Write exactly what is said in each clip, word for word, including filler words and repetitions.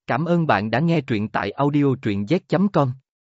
Cảm ơn bạn đã nghe truyện tại audio truyện z chấm com.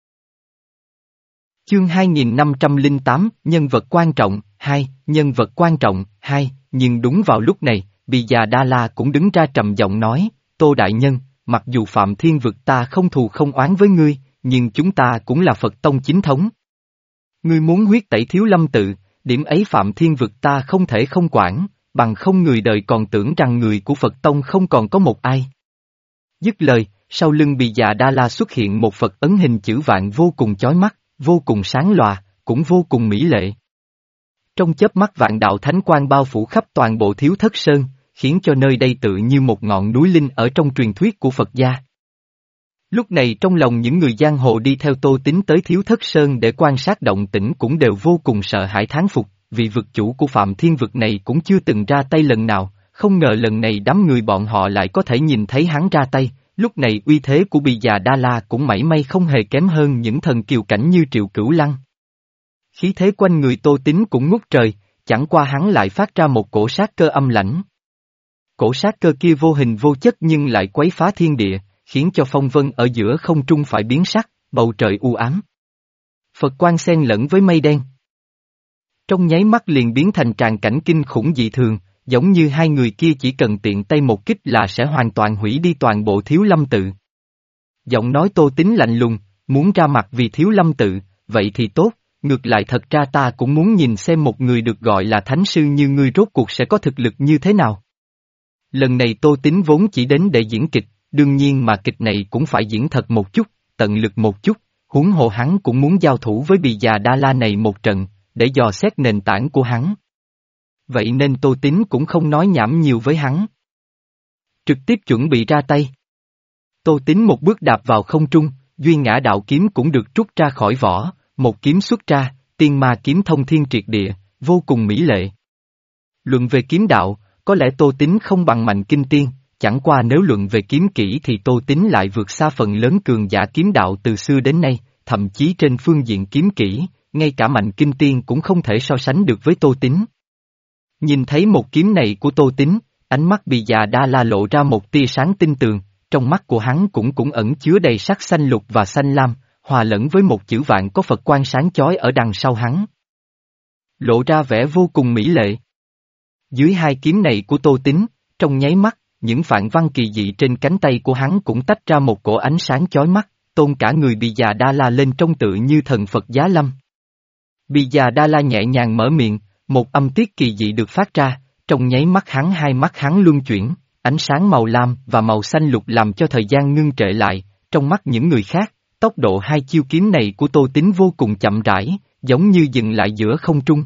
Chương hai nghìn năm trăm lẻ tám, Nhân vật quan trọng, hai, Nhân vật quan trọng, hai, nhưng đúng vào lúc này, Bì Già Đa La cũng đứng ra trầm giọng nói, Tô Đại Nhân, mặc dù Phạm Thiên Vực ta không thù không oán với ngươi, nhưng chúng ta cũng là Phật Tông chính thống. Ngươi muốn huyết tẩy Thiếu Lâm tự, điểm ấy Phạm Thiên Vực ta không thể không quản, bằng không người đời còn tưởng rằng người của Phật Tông không còn có một ai. Dứt lời, sau lưng Bì Già Đa La xuất hiện một Phật ấn hình chữ vạn vô cùng chói mắt, vô cùng sáng lòa, cũng vô cùng mỹ lệ. Trong chớp mắt vạn đạo thánh quang bao phủ khắp toàn bộ Thiếu Thất Sơn, khiến cho nơi đây tự như một ngọn núi linh ở trong truyền thuyết của Phật gia. Lúc này trong lòng những người giang hồ đi theo Tô Tín tới Thiếu Thất Sơn để quan sát động tĩnh cũng đều vô cùng sợ hãi thán phục, vì vực chủ của Phạm Thiên Vực này cũng chưa từng ra tay lần nào, không ngờ lần này đám người bọn họ lại có thể nhìn thấy hắn ra tay. Lúc này uy thế của Bì Già Đa La cũng mảy may không hề kém hơn những thần kiều cảnh như Triệu Cửu Lăng. Khí thế quanh người Tô Tín cũng ngút trời, chẳng qua hắn lại phát ra một cổ sát cơ âm lãnh. Cổ sát cơ kia vô hình vô chất nhưng lại quấy phá thiên địa, khiến cho phong vân ở giữa không trung phải biến sắc, bầu trời u ám. Phật quang xen lẫn với mây đen. Trong nháy mắt liền biến thành tràng cảnh kinh khủng dị thường, giống như hai người kia chỉ cần tiện tay một kích là sẽ hoàn toàn hủy đi toàn bộ Thiếu Lâm tự. Giọng nói Tô Tín lạnh lùng, muốn ra mặt vì Thiếu Lâm tự, vậy thì tốt, ngược lại thật ra ta cũng muốn nhìn xem một người được gọi là thánh sư như ngươi rốt cuộc sẽ có thực lực như thế nào. Lần này Tô Tín vốn chỉ đến để diễn kịch, đương nhiên mà kịch này cũng phải diễn thật một chút, tận lực một chút, huống hồ hắn cũng muốn giao thủ với Bì Già Đa La này một trận, để dò xét nền tảng của hắn. Vậy nên Tô Tín cũng không nói nhảm nhiều với hắn. Trực tiếp chuẩn bị ra tay. Tô Tín một bước đạp vào không trung, Duy Ngã Đạo Kiếm cũng được trút ra khỏi vỏ, một kiếm xuất ra, Tiên Ma Kiếm thông thiên triệt địa, vô cùng mỹ lệ. Luận về kiếm đạo, có lẽ Tô Tín không bằng Mạnh Kinh Tiên, chẳng qua nếu luận về kiếm kỹ thì Tô Tín lại vượt xa phần lớn cường giả kiếm đạo từ xưa đến nay, thậm chí trên phương diện kiếm kỹ, ngay cả Mạnh Kinh Tiên cũng không thể so sánh được với Tô Tín. Nhìn thấy một kiếm này của Tô Tín, ánh mắt Bì Già Đa La lộ ra một tia sáng tinh tường, trong mắt của hắn cũng cũng ẩn chứa đầy sắc xanh lục và xanh lam, hòa lẫn với một chữ vạn có Phật quang sáng chói ở đằng sau hắn. Lộ ra vẻ vô cùng mỹ lệ. Dưới hai kiếm này của Tô Tín, trong nháy mắt, những phạn văn kỳ dị trên cánh tay của hắn cũng tách ra một cổ ánh sáng chói mắt, tôn cả người Bì Già Đa La lên trông tự như thần Phật giá lâm. Bì Già Đa La nhẹ nhàng mở miệng, một âm tiết kỳ dị được phát ra, trong nháy mắt hắn hai mắt hắn luân chuyển, ánh sáng màu lam và màu xanh lục làm cho thời gian ngưng trệ lại, trong mắt những người khác, tốc độ hai chiêu kiếm này của Tô Tín vô cùng chậm rãi, giống như dừng lại giữa không trung.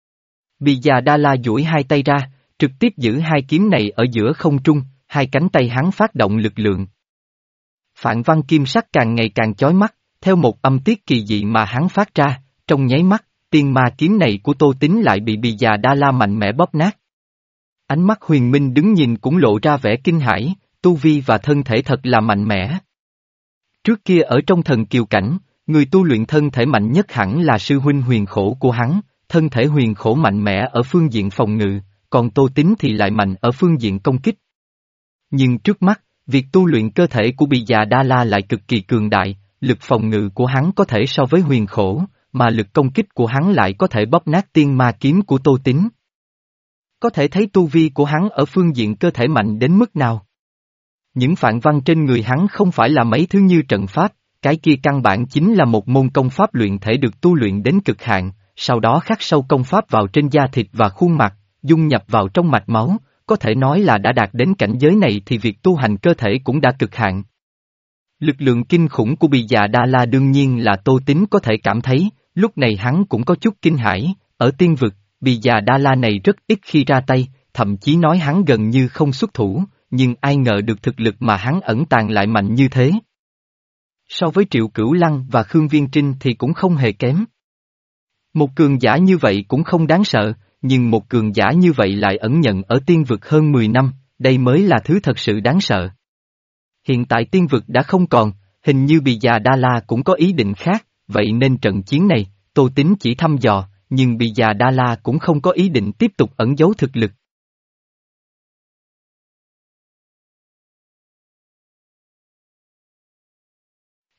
Bì Già Đa La duỗi hai tay ra, trực tiếp giữ hai kiếm này ở giữa không trung, hai cánh tay hắn phát động lực lượng. Phạn văn kim sắc càng ngày càng chói mắt, theo một âm tiết kỳ dị mà hắn phát ra, trong nháy mắt, Tiên Ma Kiếm này của Tô Tín lại bị Bì Già Đa La mạnh mẽ bóp nát. Ánh mắt Huyền Minh đứng nhìn cũng lộ ra vẻ kinh hãi, tu vi và thân thể thật là mạnh mẽ. Trước kia ở trong thần kiều cảnh, người tu luyện thân thể mạnh nhất hẳn là sư huynh Huyền Khổ của hắn, thân thể Huyền Khổ mạnh mẽ ở phương diện phòng ngự, còn Tô Tín thì lại mạnh ở phương diện công kích. Nhưng trước mắt, việc tu luyện cơ thể của Bì Già Đa La lại cực kỳ cường đại, lực phòng ngự của hắn có thể so với Huyền Khổ, mà lực công kích của hắn lại có thể bóp nát Tiên Ma Kiếm của Tô Tín. Có thể thấy tu vi của hắn ở phương diện cơ thể mạnh đến mức nào. Những phạn văn trên người hắn không phải là mấy thứ như trận pháp, cái kia căn bản chính là một môn công pháp luyện thể được tu luyện đến cực hạn, sau đó khắc sâu công pháp vào trên da thịt và khuôn mặt, dung nhập vào trong mạch máu, có thể nói là đã đạt đến cảnh giới này thì việc tu hành cơ thể cũng đã cực hạn. Lực lượng kinh khủng của Bì Già Đa La đương nhiên là Tô Tín có thể cảm thấy, lúc này hắn cũng có chút kinh hãi, ở tiên vực, Bì Già Đa La này rất ít khi ra tay, thậm chí nói hắn gần như không xuất thủ, nhưng ai ngờ được thực lực mà hắn ẩn tàng lại mạnh như thế. So với Triệu Cửu Lăng và Khương Viên Trinh thì cũng không hề kém. Một cường giả như vậy cũng không đáng sợ, nhưng một cường giả như vậy lại ẩn nhận ở tiên vực hơn mười năm, đây mới là thứ thật sự đáng sợ. Hiện tại tiên vực đã không còn, hình như Bì Già Đa La cũng có ý định khác, vậy nên trận chiến này, Tô Tín chỉ thăm dò, nhưng Bì Già Đa La cũng không có ý định tiếp tục ẩn giấu thực lực.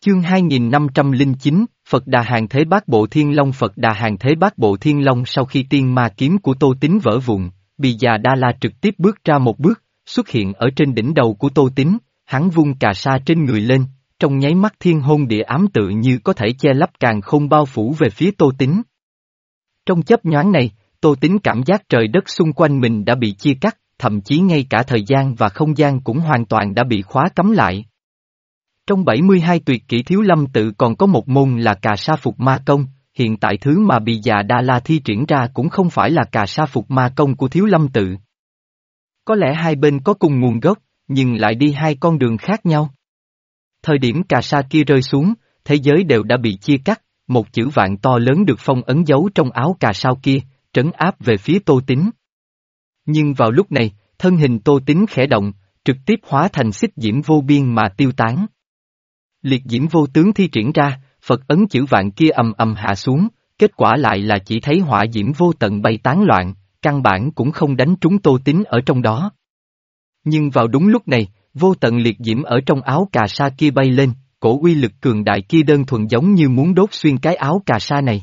Chương hai nghìn năm trăm lẻ chín, Phật Đà Hàng Thế Bát Bộ Thiên Long. Phật Đà Hàng Thế Bát Bộ Thiên Long. Sau khi tiên ma kiếm của Tô Tín vỡ vụn, Bì Già Đa La trực tiếp bước ra một bước, xuất hiện ở trên đỉnh đầu của Tô Tín, hắn vung cà sa trên người lên, trong nháy mắt thiên hôn địa ám tự như có thể che lấp càn khôn bao phủ về phía Tô Tín. Trong chớp nhoáng này, Tô Tín cảm giác trời đất xung quanh mình đã bị chia cắt, thậm chí ngay cả thời gian và không gian cũng hoàn toàn đã bị khóa cấm lại. Trong bảy mươi hai tuyệt kỹ Thiếu Lâm tự còn có một môn là cà sa phục ma công, hiện tại thứ mà Bì Già Đa La thi triển ra cũng không phải là cà sa phục ma công của Thiếu Lâm tự. Có lẽ hai bên có cùng nguồn gốc, nhưng lại đi hai con đường khác nhau. Thời điểm cà sa kia rơi xuống, thế giới đều đã bị chia cắt, một chữ vạn to lớn được phong ấn dấu trong áo cà sao kia, trấn áp về phía Tô Tín. Nhưng vào lúc này, thân hình Tô Tín khẽ động, trực tiếp hóa thành xích diễm vô biên mà tiêu tán. Liệt diễm vô tướng thi triển ra, Phật ấn chữ vạn kia ầm ầm hạ xuống, kết quả lại là chỉ thấy hỏa diễm vô tận bay tán loạn, căn bản cũng không đánh trúng Tô Tín ở trong đó. Nhưng vào đúng lúc này, vô tận liệt diễm ở trong áo cà sa kia bay lên, cổ uy lực cường đại kia đơn thuần giống như muốn đốt xuyên cái áo cà sa này.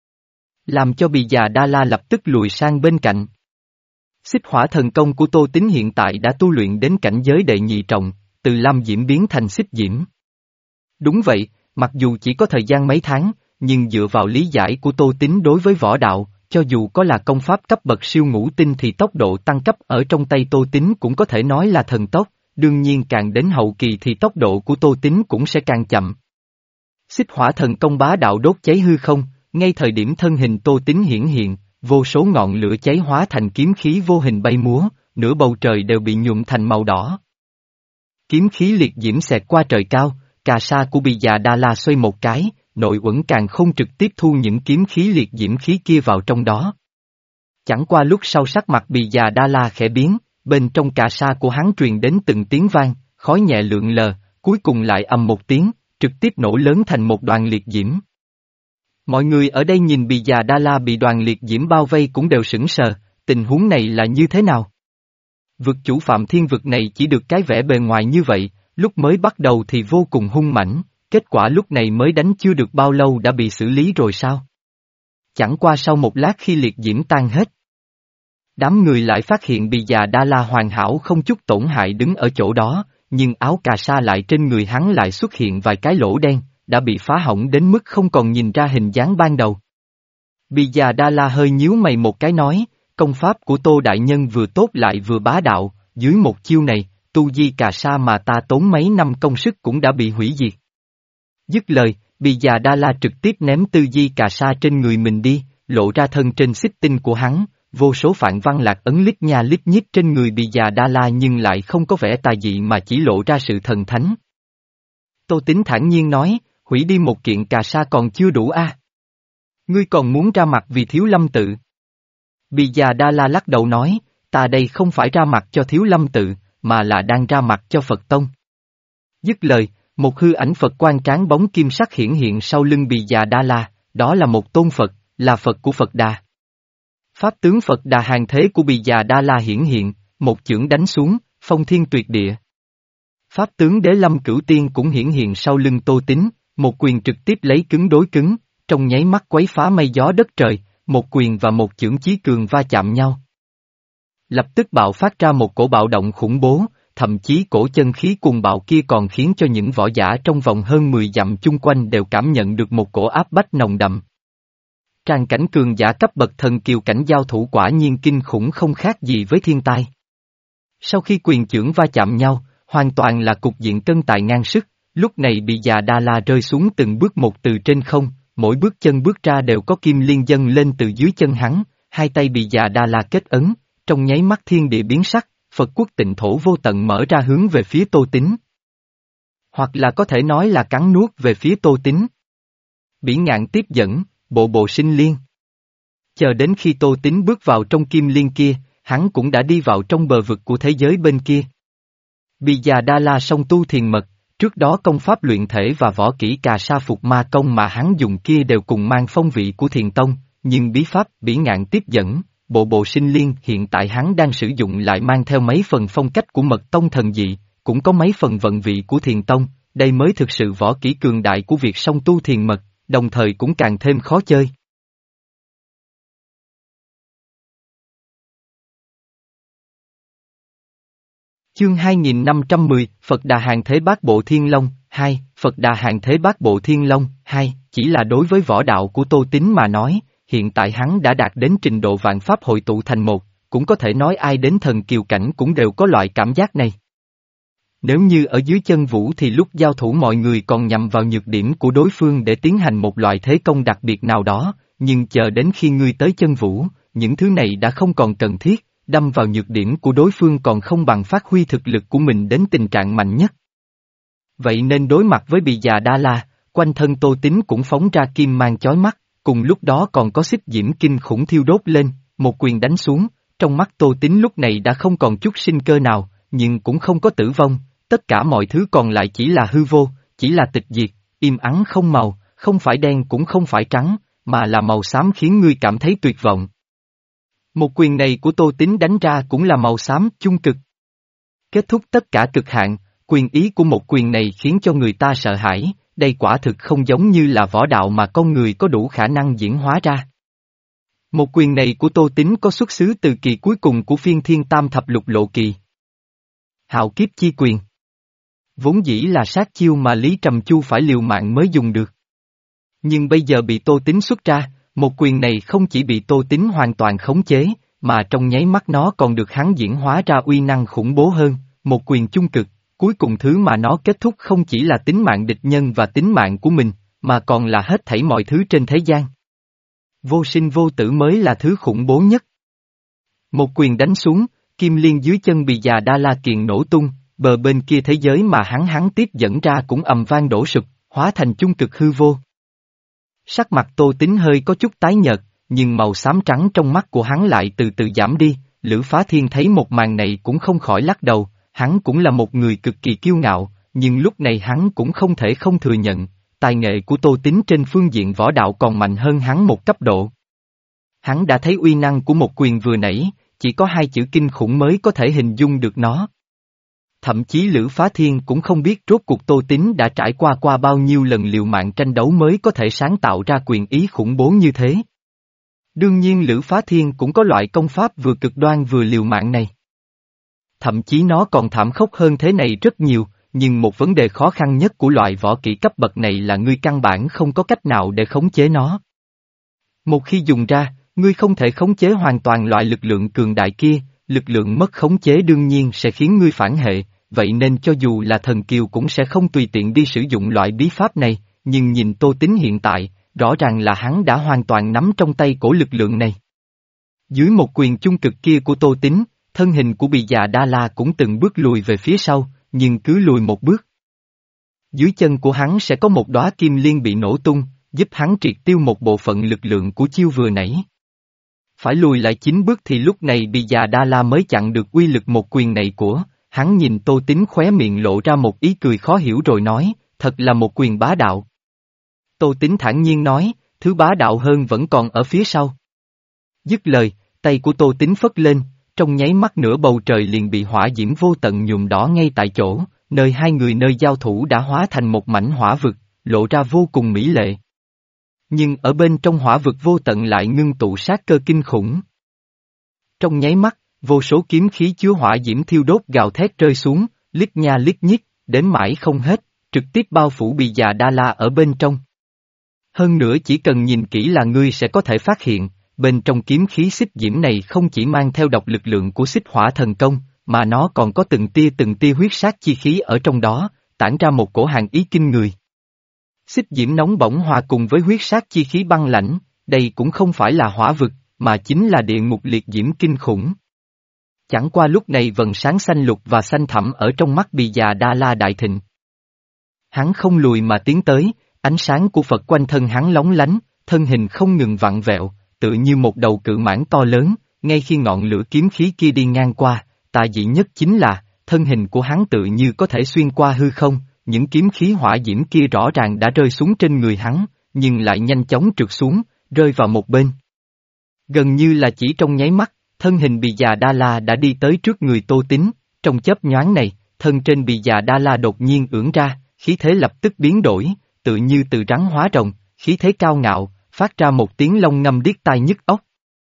Làm cho Bì Già Đa La lập tức lùi sang bên cạnh. Xích hỏa thần công của Tô Tín hiện tại đã tu luyện đến cảnh giới đệ nhị trọng, từ lam diễm biến thành xích diễm. Đúng vậy, mặc dù chỉ có thời gian mấy tháng, nhưng dựa vào lý giải của Tô Tín đối với võ đạo, cho dù có là công pháp cấp bậc siêu ngũ tinh thì tốc độ tăng cấp ở trong tay Tô Tín cũng có thể nói là thần tốc, đương nhiên càng đến hậu kỳ thì tốc độ của Tô Tín cũng sẽ càng chậm. Xích hỏa thần công bá đạo đốt cháy hư không, ngay thời điểm thân hình Tô Tín hiển hiện, vô số ngọn lửa cháy hóa thành kiếm khí vô hình bay múa, nửa bầu trời đều bị nhuộm thành màu đỏ. Kiếm khí liệt diễm xẹt qua trời cao, cà sa của Bì Già Đa La xoay một cái, nội uẩn càng không trực tiếp thu những kiếm khí liệt diễm khí kia vào trong đó. Chẳng qua lúc sau sắc mặt Bì Già Đa La khẽ biến, bên trong cà sa của hắn truyền đến từng tiếng vang, khói nhẹ lượn lờ, cuối cùng lại ầm một tiếng, trực tiếp nổ lớn thành một đoàn liệt diễm. Mọi người ở đây nhìn Bì Già Đa La bị đoàn liệt diễm bao vây cũng đều sững sờ, tình huống này là như thế nào? Vực chủ Phạm Thiên Vực này chỉ được cái vẻ bề ngoài như vậy, lúc mới bắt đầu thì vô cùng hung mãnh, kết quả lúc này mới đánh chưa được bao lâu đã bị xử lý rồi sao? Chẳng qua sau một lát khi liệt diễm tan hết, đám người lại phát hiện Bì Già Đa La hoàn hảo không chút tổn hại đứng ở chỗ đó, nhưng áo cà sa lại trên người hắn lại xuất hiện vài cái lỗ đen, đã bị phá hỏng đến mức không còn nhìn ra hình dáng ban đầu. Bì Già Đa La hơi nhíu mày một cái nói, công pháp của Tô Đại Nhân vừa tốt lại vừa bá đạo, dưới một chiêu này, tu di cà sa mà ta tốn mấy năm công sức cũng đã bị hủy diệt. Dứt lời, Bì Già Đa La trực tiếp ném tư di cà sa trên người mình đi, lộ ra thân trên xích tinh của hắn, vô số phạn văn lạc ấn lít nha lít nhít trên người Bì Già Đa La nhưng lại không có vẻ tà dị mà chỉ lộ ra sự thần thánh. Tô Tín thản nhiên nói, hủy đi một kiện cà sa còn chưa đủ a. À? Ngươi còn muốn ra mặt vì Thiếu Lâm tự. Bì Già Đa La lắc đầu nói, ta đây không phải ra mặt cho Thiếu Lâm tự, mà là đang ra mặt cho Phật Tông. Dứt lời, một hư ảnh Phật quan tráng bóng kim sắc hiển hiện sau lưng Bì Già Đa La, đó là một tôn Phật, là Phật của Phật Đà. Pháp tướng Phật Đà hàng thế của Bì Già Đa La hiển hiện, một chưởng đánh xuống, phong thiên tuyệt địa. Pháp tướng Đế Lâm Cửu Tiên cũng hiển hiện sau lưng Tô Tín, một quyền trực tiếp lấy cứng đối cứng, trong nháy mắt quấy phá mây gió đất trời, một quyền và một chưởng chí cường va chạm nhau. Lập tức bạo phát ra một cổ bạo động khủng bố, thậm chí cổ chân khí cuồng bạo kia còn khiến cho những võ giả trong vòng hơn mười dặm chung quanh đều cảm nhận được một cổ áp bách nồng đậm. Tràng cảnh cường giả cấp bậc thần kiều cảnh giao thủ quả nhiên kinh khủng không khác gì với thiên tai. Sau khi quyền chưởng va chạm nhau, hoàn toàn là cục diện cân tài ngang sức, lúc này Bì Già Đa La rơi xuống từng bước một từ trên không, mỗi bước chân bước ra đều có kim liên dâng lên từ dưới chân hắn, hai tay Bì Già Đa La kết ấn, trong nháy mắt thiên địa biến sắc, Phật quốc tịnh thổ vô tận mở ra hướng về phía Tô Tín. Hoặc là có thể nói là cắn nuốt về phía Tô Tín. Bỉ ngạn tiếp dẫn, bộ bộ sinh liên. Chờ đến khi Tô Tín bước vào trong kim liên kia, hắn cũng đã đi vào trong bờ vực của thế giới bên kia. Bì Già Đa La song tu thiền mật, trước đó công pháp luyện thể và võ kỹ cà sa phục ma công mà hắn dùng kia đều cùng mang phong vị của thiền tông, nhưng bí pháp bỉ ngạn tiếp dẫn, bộ bộ sinh liên hiện tại hắn đang sử dụng lại mang theo mấy phần phong cách của mật tông thần dị, cũng có mấy phần vận vị của thiền tông, đây mới thực sự võ kỹ cường đại của việc song tu thiền mật, đồng thời cũng càng thêm khó chơi. Chương hai nghìn năm trăm mười, Phật Đà Hàng Thế Bát Bộ Thiên Long, hai, Phật Đà Hàng Thế Bát Bộ Thiên Long, hai, chỉ là đối với võ đạo của Tô Tín mà nói, hiện tại hắn đã đạt đến trình độ vạn pháp hội tụ thành một, cũng có thể nói ai đến thần kiều cảnh cũng đều có loại cảm giác này. Nếu như ở dưới chân vũ thì lúc giao thủ mọi người còn nhằm vào nhược điểm của đối phương để tiến hành một loại thế công đặc biệt nào đó, nhưng chờ đến khi ngươi tới chân vũ, những thứ này đã không còn cần thiết, đâm vào nhược điểm của đối phương còn không bằng phát huy thực lực của mình đến tình trạng mạnh nhất. Vậy nên đối mặt với Bì Già Đa La, quanh thân Tô Tín cũng phóng ra kim mang chói mắt, cùng lúc đó còn có xích diễm kinh khủng thiêu đốt lên, một quyền đánh xuống, trong mắt Tô Tín lúc này đã không còn chút sinh cơ nào, nhưng cũng không có tử vong, tất cả mọi thứ còn lại chỉ là hư vô, chỉ là tịch diệt, im ắng không màu, không phải đen cũng không phải trắng, mà là màu xám khiến ngươi cảm thấy tuyệt vọng. Một quyền này của Tô Tín đánh ra cũng là màu xám chung cực. Kết thúc tất cả cực hạn, quyền ý của một quyền này khiến cho người ta sợ hãi, đây quả thực không giống như là võ đạo mà con người có đủ khả năng diễn hóa ra. Một quyền này của Tô Tín có xuất xứ từ kỳ cuối cùng của phiên thiên tam thập lục lộ kỳ. Hạo kiếp chi quyền. Vốn dĩ là sát chiêu mà Lý Trầm Chu phải liều mạng mới dùng được. Nhưng bây giờ bị Tô Tín xuất ra, một quyền này không chỉ bị Tô Tín hoàn toàn khống chế, mà trong nháy mắt nó còn được hắn diễn hóa ra uy năng khủng bố hơn, một quyền chung cực, cuối cùng thứ mà nó kết thúc không chỉ là tính mạng địch nhân và tính mạng của mình, mà còn là hết thảy mọi thứ trên thế gian. Vô sinh vô tử mới là thứ khủng bố nhất. Một quyền đánh xuống, kim liên dưới chân Bì Già Đa La Kiền nổ tung, bờ bên kia thế giới mà hắn hắn tiếp dẫn ra cũng ầm vang đổ sụp, hóa thành chung cực hư vô. Sắc mặt Tô Tín hơi có chút tái nhợt, nhưng màu xám trắng trong mắt của hắn lại từ từ giảm đi, Lữ Phá Thiên thấy một màn này cũng không khỏi lắc đầu, hắn cũng là một người cực kỳ kiêu ngạo, nhưng lúc này hắn cũng không thể không thừa nhận, tài nghệ của Tô Tín trên phương diện võ đạo còn mạnh hơn hắn một cấp độ. Hắn đã thấy uy năng của một quyền vừa nãy, chỉ có hai chữ kinh khủng mới có thể hình dung được nó. Thậm chí Lữ Phá Thiên cũng không biết rốt cuộc Tô Tín đã trải qua qua bao nhiêu lần liều mạng tranh đấu mới có thể sáng tạo ra quyền ý khủng bố như thế. Đương nhiên Lữ Phá Thiên cũng có loại công pháp vừa cực đoan vừa liều mạng này. Thậm chí nó còn thảm khốc hơn thế này rất nhiều, nhưng một vấn đề khó khăn nhất của loại võ kỹ cấp bậc này là ngươi căn bản không có cách nào để khống chế nó. Một khi dùng ra, ngươi không thể khống chế hoàn toàn loại lực lượng cường đại kia, lực lượng mất khống chế đương nhiên sẽ khiến ngươi phản hệ, vậy nên cho dù là thần kiều cũng sẽ không tùy tiện đi sử dụng loại bí pháp này, nhưng nhìn Tô Tín hiện tại, rõ ràng là hắn đã hoàn toàn nắm trong tay cổ lực lượng này. Dưới một quyền chung cực kia của Tô Tín, thân hình của Bì Già Đa La cũng từng bước lùi về phía sau, nhưng cứ lùi một bước. Dưới chân của hắn sẽ có một đóa kim liên bị nổ tung, giúp hắn triệt tiêu một bộ phận lực lượng của chiêu vừa nãy. Phải lùi lại chín bước thì lúc này Bì Già Đa La mới chặn được uy lực một quyền này của, hắn nhìn Tô Tín khóe miệng lộ ra một ý cười khó hiểu rồi nói, thật là một quyền bá đạo. Tô Tín thản nhiên nói, thứ bá đạo hơn vẫn còn ở phía sau. Dứt lời, tay của Tô Tín phất lên, trong nháy mắt nửa bầu trời liền bị hỏa diễm vô tận nhuộm đỏ ngay tại chỗ, nơi hai người nơi giao thủ đã hóa thành một mảnh hỏa vực, lộ ra vô cùng mỹ lệ. Nhưng ở bên trong hỏa vực vô tận lại ngưng tụ sát cơ kinh khủng. Trong nháy mắt, vô số kiếm khí chứa hỏa diễm thiêu đốt gào thét rơi xuống, lít nha lít nhít, đến mãi không hết, trực tiếp bao phủ Bì Già Đa La ở bên trong. Hơn nữa chỉ cần nhìn kỹ là ngươi sẽ có thể phát hiện, bên trong kiếm khí xích diễm này không chỉ mang theo độc lực lượng của xích hỏa thần công, mà nó còn có từng tia từng tia huyết sát chi khí ở trong đó, tản ra một cổ hàn ý kinh người. Xích diễm nóng bỏng hòa cùng với huyết sát chi khí băng lãnh, đây cũng không phải là hỏa vực, mà chính là địa ngục liệt diễm kinh khủng. Chẳng qua lúc này vầng sáng xanh lục và xanh thẳm ở trong mắt Bì Già Đa La đại thịnh. Hắn không lùi mà tiến tới, ánh sáng của Phật quanh thân hắn lóng lánh, thân hình không ngừng vặn vẹo, tự như một đầu cự mãng to lớn, ngay khi ngọn lửa kiếm khí kia đi ngang qua, tà dị nhất chính là, thân hình của hắn tự như có thể xuyên qua hư không, những kiếm khí hỏa diễm kia rõ ràng đã rơi xuống trên người hắn, nhưng lại nhanh chóng trượt xuống, rơi vào một bên. Gần như là chỉ trong nháy mắt, thân hình Bì Già Đa La đã đi tới trước người Tô Tín, trong chớp nhoáng này, thân trên Bì Già Đa La đột nhiên ưỡn ra, khí thế lập tức biến đổi, tự như từ rắn hóa rồng, khí thế cao ngạo, phát ra một tiếng long ngâm điếc tai nhức óc.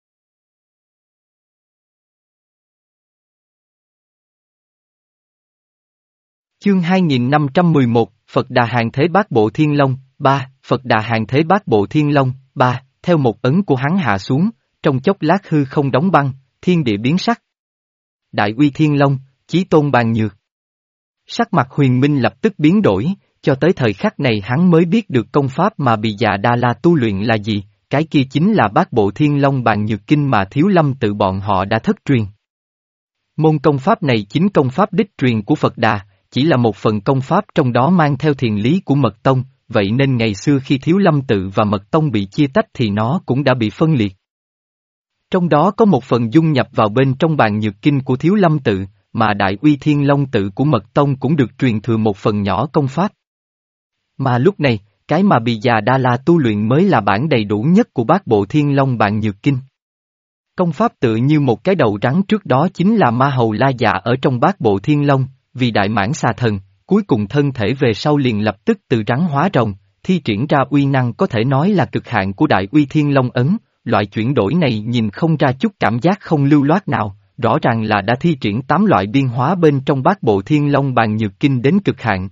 Chương hai nghìn năm trăm mười một, Phật Đà Hàng Thế Bát Bộ Thiên Long, ba, Phật Đà Hàng Thế Bát Bộ Thiên Long, ba, theo một ấn của hắn hạ xuống, trong chốc lát hư không đóng băng, thiên địa biến sắc. Đại uy Thiên Long, Chí Tôn Bàn Nhược. Sắc mặt Huyền Minh lập tức biến đổi, cho tới thời khắc này hắn mới biết được công pháp mà Bì Già Đa La tu luyện là gì, cái kia chính là Bát Bộ Thiên Long Bàn Nhược Kinh mà Thiếu Lâm tự bọn họ đã thất truyền. Môn công pháp này chính công pháp đích truyền của Phật Đà, chỉ là một phần công pháp trong đó mang theo thiền lý của Mật Tông, vậy nên ngày xưa khi Thiếu Lâm tự và Mật Tông bị chia tách thì nó cũng đã bị phân liệt. Trong đó có một phần dung nhập vào bên trong Bàn Nhược Kinh của Thiếu Lâm tự, mà Đại Uy Thiên Long tự của Mật Tông cũng được truyền thừa một phần nhỏ công pháp. Mà lúc này, cái mà Bì Già Đa La tu luyện mới là bản đầy đủ nhất của Bát Bộ Thiên Long Bàn Nhược Kinh. Công pháp tự như một cái đầu rắn trước đó chính là Ma Hầu La Dạ ở trong Bát Bộ Thiên Long, vì đại mãng xà thần, cuối cùng thân thể về sau liền lập tức từ rắn hóa rồng, thi triển ra uy năng có thể nói là cực hạn của Đại Uy Thiên Long ấn, loại chuyển đổi này nhìn không ra chút cảm giác không lưu loát nào, rõ ràng là đã thi triển tám loại biên hóa bên trong Bát Bộ Thiên Long Bàn Nhược Kinh đến cực hạn.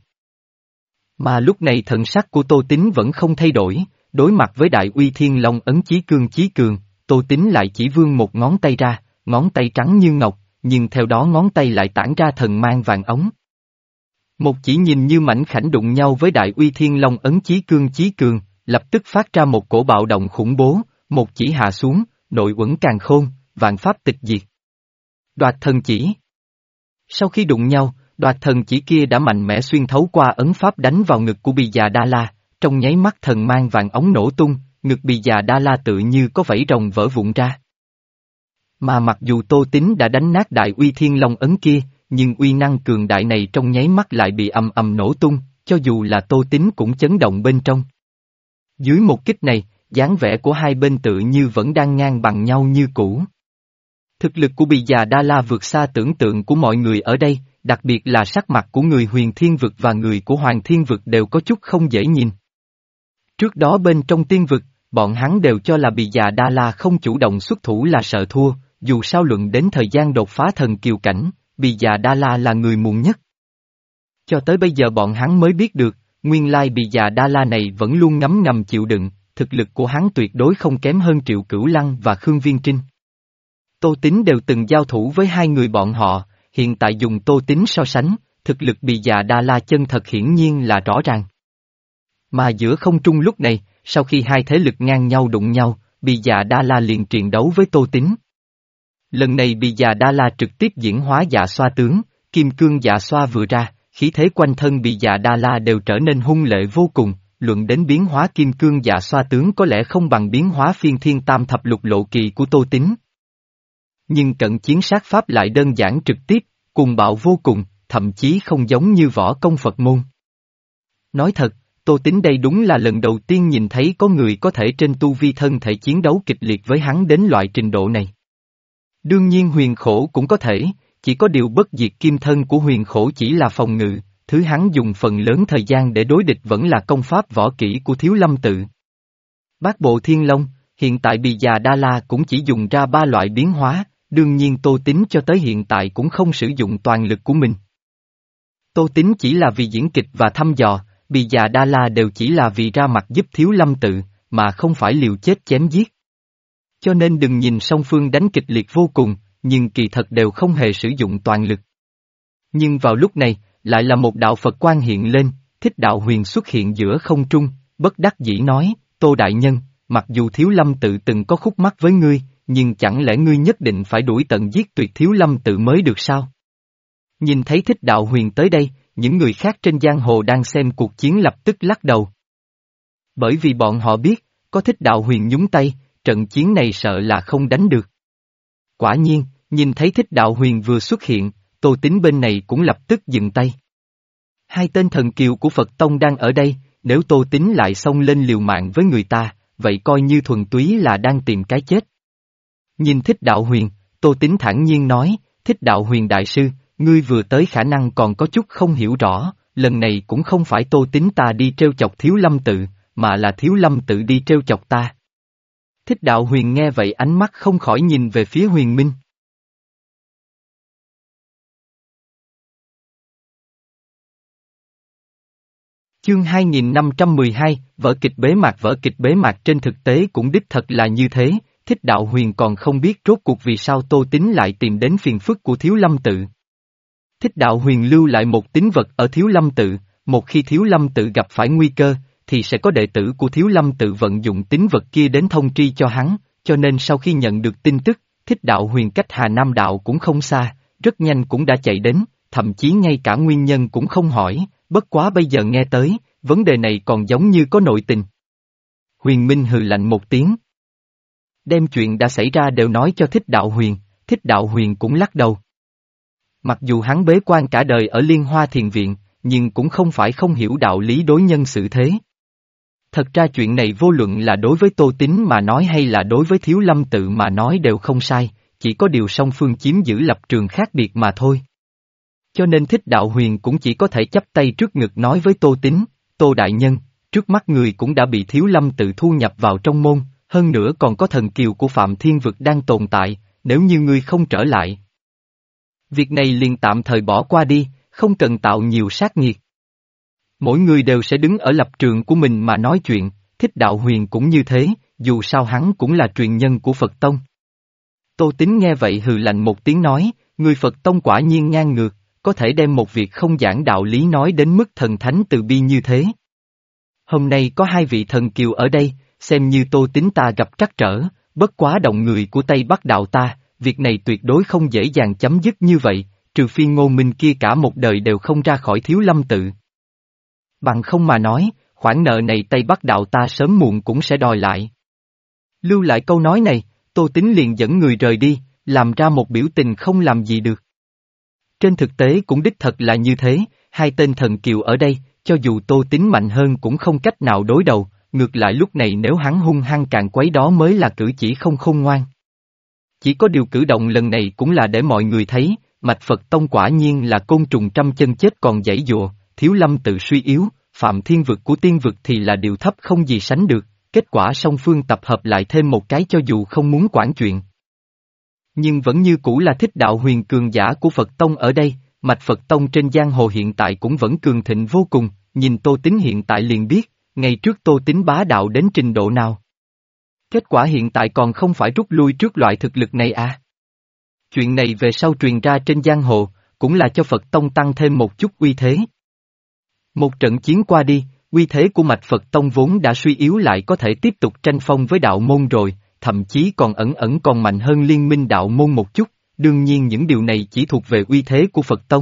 Mà lúc này thần sắc của Tô Tín vẫn không thay đổi, đối mặt với Đại Uy Thiên Long ấn chí cương chí cường, Tô Tín lại chỉ vươn một ngón tay ra, ngón tay trắng như ngọc, nhưng theo đó ngón tay lại tản ra thần mang vàng ống. Một chỉ nhìn như mảnh khảnh đụng nhau với Đại Uy Thiên Long ấn chí cương chí cường, lập tức phát ra một cổ bạo động khủng bố, một chỉ hạ xuống, nội uẩn càn khôn, vạn pháp tịch diệt. Đoạt thần chỉ. Sau khi đụng nhau, đoạt thần chỉ kia đã mạnh mẽ xuyên thấu qua ấn pháp đánh vào ngực của Bì Già Đa La, trong nháy mắt thần mang vàng ống nổ tung, ngực Bì Già Đa La tự như có vảy rồng vỡ vụn ra. Mà mặc dù Tô Tín đã đánh nát Đại Uy Thiên Long ấn kia, nhưng uy năng cường đại này trong nháy mắt lại bị ầm ầm nổ tung, cho dù là Tô Tín cũng chấn động bên trong. Dưới một kích này, dáng vẻ của hai bên tự như vẫn đang ngang bằng nhau như cũ. Thực lực của Bì Già Đa La vượt xa tưởng tượng của mọi người ở đây, đặc biệt là sắc mặt của người Huyền Thiên Vực và người của Hoàng Thiên Vực đều có chút không dễ nhìn. Trước đó bên trong Tiên Vực, bọn hắn đều cho là Bì Già Đa La không chủ động xuất thủ là sợ thua, dù sao luận đến thời gian đột phá thần kiều cảnh, Bì Già Đa La là người muộn nhất. Cho tới bây giờ bọn hắn mới biết được, nguyên lai Bì Già Đa La này vẫn luôn ngấm ngầm chịu đựng, thực lực của hắn tuyệt đối không kém hơn Triệu Cửu Lăng và Khương Viên Trinh. Tô Tín đều từng giao thủ với hai người bọn họ, hiện tại dùng Tô Tín so sánh, thực lực Bì Già Đa La chân thật hiển nhiên là rõ ràng. Mà giữa không trung lúc này, sau khi hai thế lực ngang nhau đụng nhau, Bì Già Đa La liền triền đấu với Tô Tín. Lần này Bì Già Đa La trực tiếp diễn hóa dạ xoa tướng, kim cương dạ xoa vừa ra, khí thế quanh thân Bì Già Đa La đều trở nên hung lệ vô cùng, luận đến biến hóa kim cương dạ xoa tướng có lẽ không bằng biến hóa phiên thiên tam thập lục lộ kỳ của Tô Tín. Nhưng cận chiến sát pháp lại đơn giản trực tiếp, cuồng bạo vô cùng, thậm chí không giống như võ công Phật môn. Nói thật, Tô Tín đây đúng là lần đầu tiên nhìn thấy có người có thể trên tu vi thân thể chiến đấu kịch liệt với hắn đến loại trình độ này. Đương nhiên Huyền Khổ cũng có thể, chỉ có điều bất diệt kim thân của Huyền Khổ chỉ là phòng ngự, thứ hắn dùng phần lớn thời gian để đối địch vẫn là công pháp võ kỹ của Thiếu Lâm tự. Bát Bộ Thiên Long, hiện tại Bì Già Đa La cũng chỉ dùng ra ba loại biến hóa, đương nhiên Tô Tín cho tới hiện tại cũng không sử dụng toàn lực của mình. Tô Tín chỉ là vì diễn kịch và thăm dò, Bì Già Đa La đều chỉ là vì ra mặt giúp Thiếu Lâm tự, mà không phải liều chết chém giết. Cho nên đừng nhìn song phương đánh kịch liệt vô cùng, nhưng kỳ thật đều không hề sử dụng toàn lực. Nhưng vào lúc này, lại là một đạo Phật quang hiện lên, Thích Đạo Huyền xuất hiện giữa không trung, bất đắc dĩ nói, Tô Đại Nhân, mặc dù Thiếu Lâm tự từng có khúc mắc với ngươi, nhưng chẳng lẽ ngươi nhất định phải đuổi tận giết tuyệt Thiếu Lâm tự mới được sao? Nhìn thấy Thích Đạo Huyền tới đây, những người khác trên giang hồ đang xem cuộc chiến lập tức lắc đầu. Bởi vì bọn họ biết, có Thích Đạo Huyền nhúng tay, trận chiến này sợ là không đánh được. Quả nhiên, nhìn thấy Thích Đạo Huyền vừa xuất hiện, Tô Tín bên này cũng lập tức dừng tay. Hai tên thần kiều của Phật Tông đang ở đây, nếu Tô Tín lại xông lên liều mạng với người ta, vậy coi như thuần túy là đang tìm cái chết. Nhìn Thích Đạo Huyền, Tô Tín thản nhiên nói, Thích Đạo Huyền đại sư, ngươi vừa tới khả năng còn có chút không hiểu rõ, lần này cũng không phải Tô Tín ta đi trêu chọc Thiếu Lâm tự, mà là Thiếu Lâm tự đi trêu chọc ta. Thích Đạo Huyền nghe vậy ánh mắt không khỏi nhìn về phía Huyền Minh. Chương hai nghìn năm trăm mười hai, vở kịch bế mạc. Vở kịch bế mạc trên thực tế cũng đích thật là như thế, Thích Đạo Huyền còn không biết rốt cuộc vì sao Tô Tín lại tìm đến phiền phức của Thiếu Lâm tự. Thích Đạo Huyền lưu lại một tín vật ở Thiếu Lâm tự, một khi Thiếu Lâm tự gặp phải nguy cơ, thì sẽ có đệ tử của Thiếu Lâm tự vận dụng tín vật kia đến thông tri cho hắn, cho nên sau khi nhận được tin tức, Thích Đạo Huyền cách Hà Nam đạo cũng không xa, rất nhanh cũng đã chạy đến, thậm chí ngay cả nguyên nhân cũng không hỏi, bất quá bây giờ nghe tới, vấn đề này còn giống như có nội tình. Huyền Minh hừ lạnh một tiếng. Đem chuyện đã xảy ra đều nói cho Thích Đạo Huyền, Thích Đạo Huyền cũng lắc đầu. Mặc dù hắn bế quan cả đời ở Liên Hoa Thiền Viện, nhưng cũng không phải không hiểu đạo lý đối nhân xử thế. Thật ra chuyện này vô luận là đối với Tô Tín mà nói hay là đối với Thiếu Lâm tự mà nói đều không sai, chỉ có điều song phương chiếm giữ lập trường khác biệt mà thôi. Cho nên Thích Đạo Huyền cũng chỉ có thể chắp tay trước ngực nói với Tô Tín, Tô Đại Nhân, trước mắt người cũng đã bị Thiếu Lâm tự thu nhập vào trong môn, hơn nữa còn có thần kiều của Phạm Thiên Vực đang tồn tại, nếu như ngươi không trở lại. Việc này liền tạm thời bỏ qua đi, không cần tạo nhiều sát nghiệt. Mỗi người đều sẽ đứng ở lập trường của mình mà nói chuyện, Thích Đạo Huyền cũng như thế, dù sao hắn cũng là truyền nhân của Phật Tông. Tô Tín nghe vậy hừ lạnh một tiếng nói, người Phật Tông quả nhiên ngang ngược, có thể đem một việc không giảng đạo lý nói đến mức thần thánh từ bi như thế. Hôm nay có hai vị thần kiều ở đây, xem như Tô Tín ta gặp trắc trở, bất quá động người của Tây Bắc đạo ta, việc này tuyệt đối không dễ dàng chấm dứt như vậy, trừ phi Ngô Minh kia cả một đời đều không ra khỏi Thiếu Lâm tự. Bằng không mà nói, khoản nợ này Tây Bắc đạo ta sớm muộn cũng sẽ đòi lại. Lưu lại câu nói này, Tô Tín liền dẫn người rời đi, làm ra một biểu tình không làm gì được. Trên thực tế cũng đích thật là như thế, hai tên thần kiều ở đây, cho dù Tô Tín mạnh hơn cũng không cách nào đối đầu, ngược lại lúc này nếu hắn hung hăng càn quấy đó mới là cử chỉ không khôn ngoan. Chỉ có điều cử động lần này cũng là để mọi người thấy, Mạch Phật Tông quả nhiên là côn trùng trăm chân chết còn giãy giụa, Thiếu Lâm tự suy yếu, Phạm Thiên Vực của tiên vực thì là điều thấp không gì sánh được, kết quả song phương tập hợp lại thêm một cái cho dù không muốn quản chuyện. Nhưng vẫn như cũ là Thích Đạo Huyền cường giả của Phật Tông ở đây, Mạch Phật Tông trên giang hồ hiện tại cũng vẫn cường thịnh vô cùng, nhìn Tô Tín hiện tại liền biết, ngày trước Tô Tín bá đạo đến trình độ nào. Kết quả hiện tại còn không phải rút lui trước loại thực lực này à. Chuyện này về sau truyền ra trên giang hồ, cũng là cho Phật Tông tăng thêm một chút uy thế. Một trận chiến qua đi, uy thế của Mạch Phật Tông vốn đã suy yếu lại có thể tiếp tục tranh phong với đạo môn rồi, thậm chí còn ẩn ẩn còn mạnh hơn liên minh đạo môn một chút, đương nhiên những điều này chỉ thuộc về uy thế của Phật Tông,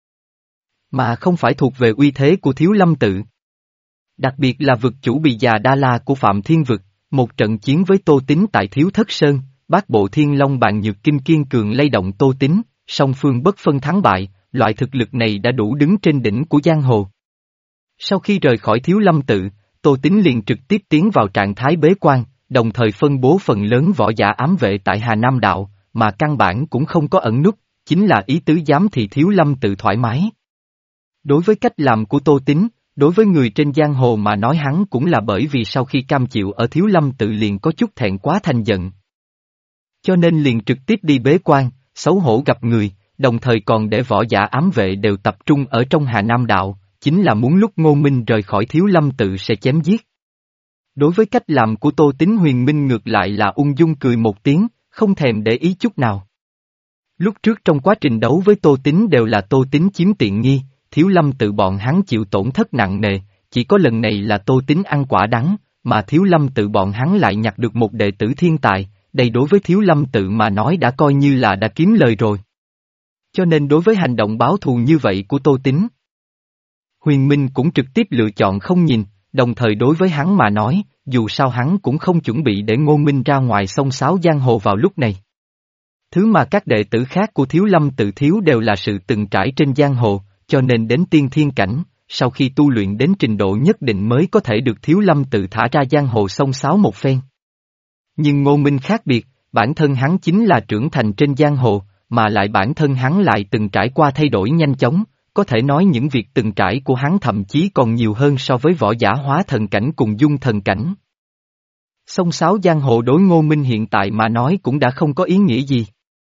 mà không phải thuộc về uy thế của Thiếu Lâm tự. Đặc biệt là vực chủ Bì Già Đa La của Phạm Thiên Vực, một trận chiến với Tô Tín tại Thiếu Thất Sơn, bát bộ Thiên Long Bàn Nhược Kinh kiên cường lay động Tô Tín, song phương bất phân thắng bại, loại thực lực này đã đủ đứng trên đỉnh của giang hồ. Sau khi rời khỏi Thiếu Lâm tự, Tô Tín liền trực tiếp tiến vào trạng thái bế quan, đồng thời phân bố phần lớn võ giả ám vệ tại Hà Nam đạo, mà căn bản cũng không có ẩn núp, chính là ý tứ giám thị Thiếu Lâm tự thoải mái. Đối với cách làm của Tô Tín, đối với người trên giang hồ mà nói hắn cũng là bởi vì sau khi cam chịu ở Thiếu Lâm tự liền có chút thẹn quá thành giận. Cho nên liền trực tiếp đi bế quan, xấu hổ gặp người, đồng thời còn để võ giả ám vệ đều tập trung ở trong Hà Nam đạo, chính là muốn lúc Ngô Minh rời khỏi Thiếu Lâm tự sẽ chém giết. Đối với cách làm của Tô Tín, Huyền Minh ngược lại là ung dung cười một tiếng, không thèm để ý chút nào. Lúc trước trong quá trình đấu với Tô Tín đều là Tô Tín chiếm tiện nghi, Thiếu Lâm tự bọn hắn chịu tổn thất nặng nề, chỉ có lần này là Tô Tín ăn quả đắng, mà Thiếu Lâm tự bọn hắn lại nhặt được một đệ tử thiên tài, đây đối với Thiếu Lâm tự mà nói đã coi như là đã kiếm lời rồi. Cho nên đối với hành động báo thù như vậy của Tô Tín, Huyền Minh cũng trực tiếp lựa chọn không nhìn, đồng thời đối với hắn mà nói, dù sao hắn cũng không chuẩn bị để Ngô Minh ra ngoài xông xáo giang hồ vào lúc này. Thứ mà các đệ tử khác của Thiếu Lâm tự thiếu đều là sự từng trải trên giang hồ, cho nên đến tiên thiên cảnh, sau khi tu luyện đến trình độ nhất định mới có thể được Thiếu Lâm tự thả ra giang hồ xông xáo một phen. Nhưng Ngô Minh khác biệt, bản thân hắn chính là trưởng thành trên giang hồ, mà lại bản thân hắn lại từng trải qua thay đổi nhanh chóng, có thể nói những việc từng trải của hắn thậm chí còn nhiều hơn so với võ giả hóa thần cảnh cùng dung thần cảnh. Xông xáo giang hồ đối Ngô Minh hiện tại mà nói cũng đã không có ý nghĩa gì.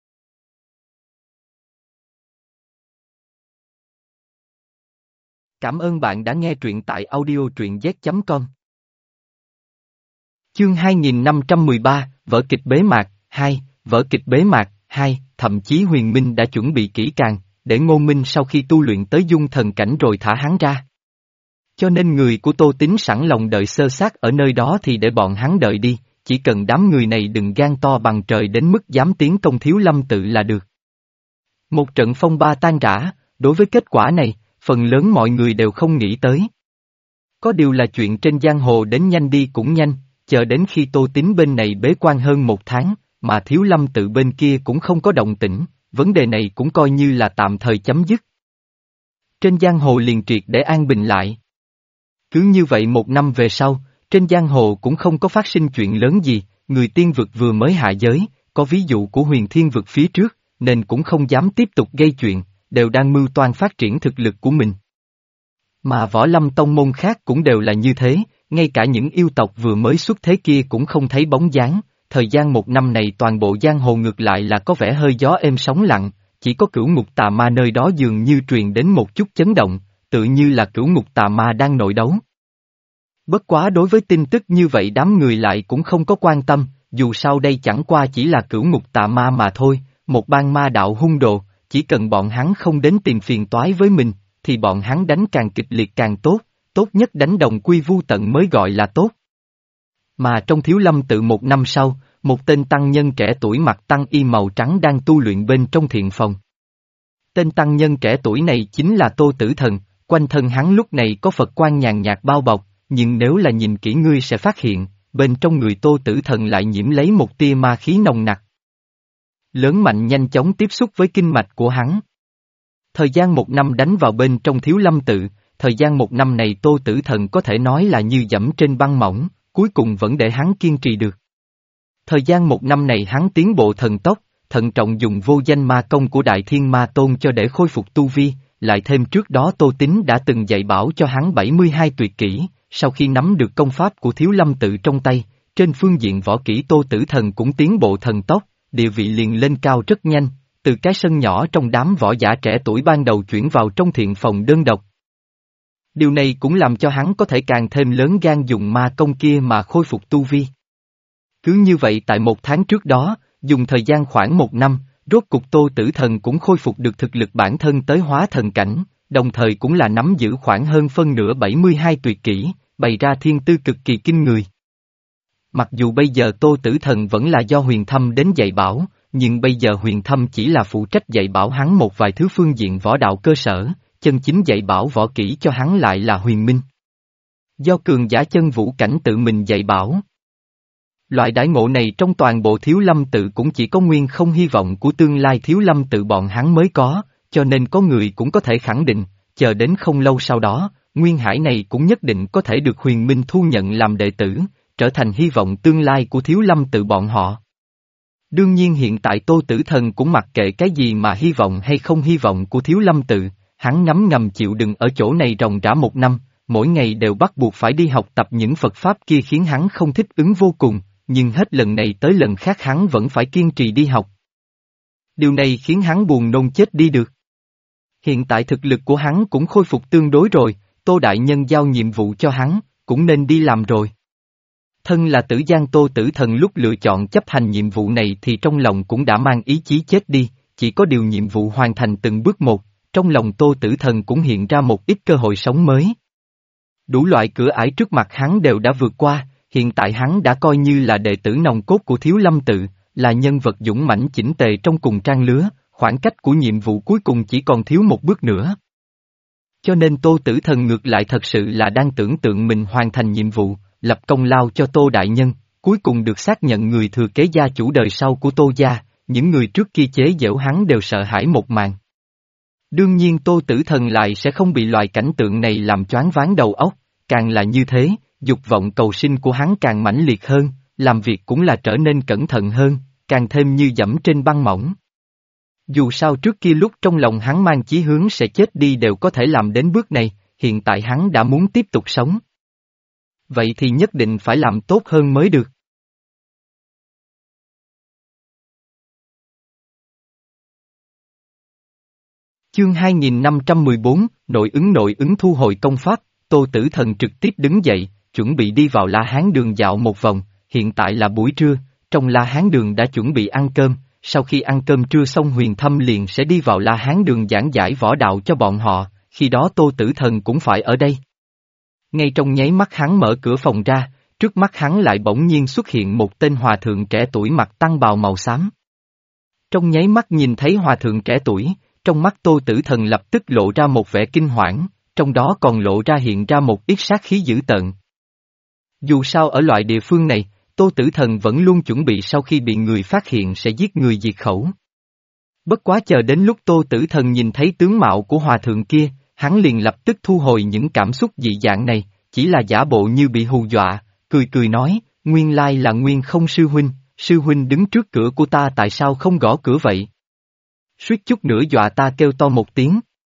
Cảm ơn bạn đã nghe truyện tại audio truyện z chấm com. Chương hai nghìn năm trăm mười ba, vở kịch bế mạc, hai, vở kịch bế mạc, hai, thậm chí Huyền Minh đã chuẩn bị kỹ càng, để Ngô Minh sau khi tu luyện tới dung thần cảnh rồi thả hắn ra. Cho nên người của Tô Tín sẵn lòng đợi sơ sát ở nơi đó thì để bọn hắn đợi đi, chỉ cần đám người này đừng gan to bằng trời đến mức dám tiến công Thiếu Lâm tự là được. Một trận phong ba tan rã, đối với kết quả này, phần lớn mọi người đều không nghĩ tới. Có điều là chuyện trên giang hồ đến nhanh đi cũng nhanh, chờ đến khi Tô Tín bên này bế quan hơn một tháng, mà Thiếu Lâm tự bên kia cũng không có động tĩnh, vấn đề này cũng coi như là tạm thời chấm dứt. Trên giang hồ liền triệt để an bình lại. Cứ như vậy một năm về sau, trên giang hồ cũng không có phát sinh chuyện lớn gì, người tiên vực vừa mới hạ giới, có ví dụ của huyền thiên vực phía trước, nên cũng không dám tiếp tục gây chuyện, đều đang mưu toan phát triển thực lực của mình. Mà võ lâm tông môn khác cũng đều là như thế, ngay cả những yêu tộc vừa mới xuất thế kia cũng không thấy bóng dáng, thời gian một năm này toàn bộ giang hồ ngược lại là có vẻ hơi gió êm sóng lặng, chỉ có cửu ngục tà ma nơi đó dường như truyền đến một chút chấn động, tự như là cửu ngục tà ma đang nội đấu. Bất quá đối với tin tức như vậy đám người lại cũng không có quan tâm, dù sao đây chẳng qua chỉ là cửu ngục tà ma mà thôi, một bang ma đạo hung đồ, chỉ cần bọn hắn không đến tìm phiền toái với mình, thì bọn hắn đánh càng kịch liệt càng tốt, tốt nhất đánh đồng quy vu tận mới gọi là tốt. Mà trong Thiếu Lâm tự một năm sau, một tên tăng nhân trẻ tuổi mặc tăng y màu trắng đang tu luyện bên trong thiện phòng. Tên tăng nhân trẻ tuổi này chính là Tô Tử Thần, quanh thân hắn lúc này có Phật quan nhàn nhạt bao bọc, nhưng nếu là nhìn kỹ ngươi sẽ phát hiện, bên trong người Tô Tử Thần lại nhiễm lấy một tia ma khí nồng nặc. Lớn mạnh nhanh chóng tiếp xúc với kinh mạch của hắn. Thời gian một năm đánh vào bên trong Thiếu Lâm tự, thời gian một năm này Tô Tử Thần có thể nói là như dẫm trên băng mỏng, cuối cùng vẫn để hắn kiên trì được. Thời gian một năm này hắn tiến bộ thần tốc, thận trọng dùng vô danh ma công của Đại Thiên Ma Tôn cho để khôi phục tu vi, lại thêm trước đó Tô Tín đã từng dạy bảo cho hắn bảy mươi hai tuyệt kỹ, sau khi nắm được công pháp của Thiếu Lâm tự trong tay, trên phương diện võ kỹ Tô Tử Thần cũng tiến bộ thần tốc, địa vị liền lên cao rất nhanh, từ cái sân nhỏ trong đám võ giả trẻ tuổi ban đầu chuyển vào trong thiện phòng đơn độc. Điều này cũng làm cho hắn có thể càng thêm lớn gan dùng ma công kia mà khôi phục tu vi. Cứ như vậy tại một tháng trước đó, dùng thời gian khoảng một năm, rốt cục Tô Tử Thần cũng khôi phục được thực lực bản thân tới hóa thần cảnh, đồng thời cũng là nắm giữ khoảng hơn phân nửa bảy mươi hai tuyệt kỹ, bày ra thiên tư cực kỳ kinh người. Mặc dù bây giờ Tô Tử Thần vẫn là do Huyền Thâm đến dạy bảo, nhưng bây giờ Huyền Thâm chỉ là phụ trách dạy bảo hắn một vài thứ phương diện võ đạo cơ sở, chân chính dạy bảo võ kỹ cho hắn lại là Huyền Minh. Do cường giả chân vũ cảnh tự mình dạy bảo. Loại đãi ngộ này trong toàn bộ Thiếu Lâm tự cũng chỉ có Nguyên không hy vọng của tương lai Thiếu Lâm tự bọn hắn mới có, cho nên có người cũng có thể khẳng định, chờ đến không lâu sau đó, Nguyên Hải này cũng nhất định có thể được Huyền Minh thu nhận làm đệ tử, trở thành hy vọng tương lai của Thiếu Lâm tự bọn họ. Đương nhiên hiện tại Tô Tử Thần cũng mặc kệ cái gì mà hy vọng hay không hy vọng của Thiếu Lâm tự, hắn ngấm ngầm chịu đựng ở chỗ này ròng rã một năm, mỗi ngày đều bắt buộc phải đi học tập những Phật Pháp kia khiến hắn không thích ứng vô cùng, nhưng hết lần này tới lần khác hắn vẫn phải kiên trì đi học. Điều này khiến hắn buồn nôn chết đi được. Hiện tại thực lực của hắn cũng khôi phục tương đối rồi, Tô Đại Nhân giao nhiệm vụ cho hắn, cũng nên đi làm rồi. Thân là tử gian Tô Tử Thần lúc lựa chọn chấp hành nhiệm vụ này thì trong lòng cũng đã mang ý chí chết đi, chỉ có điều nhiệm vụ hoàn thành từng bước một, trong lòng Tô Tử Thần cũng hiện ra một ít cơ hội sống mới. Đủ loại cửa ải trước mặt hắn đều đã vượt qua, hiện tại hắn đã coi như là đệ tử nòng cốt của Thiếu Lâm tự, là nhân vật dũng mãnh chỉnh tề trong cùng trang lứa, khoảng cách của nhiệm vụ cuối cùng chỉ còn thiếu một bước nữa. Cho nên Tô Tử Thần ngược lại thật sự là đang tưởng tượng mình hoàn thành nhiệm vụ, lập công lao cho Tô Đại Nhân, cuối cùng được xác nhận người thừa kế gia chủ đời sau của Tô gia, những người trước kia chế giễu hắn đều sợ hãi một màn. Đương nhiên Tô Tử Thần lại sẽ không bị loại cảnh tượng này làm choáng váng đầu óc, càng là như thế, dục vọng cầu sinh của hắn càng mãnh liệt hơn, làm việc cũng là trở nên cẩn thận hơn, càng thêm như dẫm trên băng mỏng. Dù sao trước kia lúc trong lòng hắn mang chí hướng sẽ chết đi đều có thể làm đến bước này, hiện tại hắn đã muốn tiếp tục sống. Vậy thì nhất định phải làm tốt hơn mới được. Chương hai nghìn năm trăm mười bốn, nội ứng nội ứng thu hồi công pháp, Tô Tử Thần trực tiếp đứng dậy, chuẩn bị đi vào La Hán đường dạo một vòng, hiện tại là buổi trưa, trong La Hán đường đã chuẩn bị ăn cơm, sau khi ăn cơm trưa xong Huyền Thâm liền sẽ đi vào La Hán đường giảng giải võ đạo cho bọn họ, khi đó Tô Tử Thần cũng phải ở đây. Ngay trong nháy mắt hắn mở cửa phòng ra, trước mắt hắn lại bỗng nhiên xuất hiện một tên hòa thượng trẻ tuổi mặc tăng bào màu xám. Trong nháy mắt nhìn thấy hòa thượng trẻ tuổi, trong mắt Tô Tử Thần lập tức lộ ra một vẻ kinh hoảng, trong đó còn lộ ra hiện ra một ít sát khí dữ tợn. Dù sao ở loại địa phương này, Tô Tử Thần vẫn luôn chuẩn bị sau khi bị người phát hiện sẽ giết người diệt khẩu. Bất quá chờ đến lúc Tô Tử Thần nhìn thấy tướng mạo của hòa thượng kia, hắn liền lập tức thu hồi những cảm xúc dị dạng này, chỉ là giả bộ như bị hù dọa, cười cười nói, nguyên lai là Nguyên Không sư huynh, sư huynh đứng trước cửa của ta tại sao không gõ cửa vậy? Suýt chút nữa dọa ta kêu to một tiếng.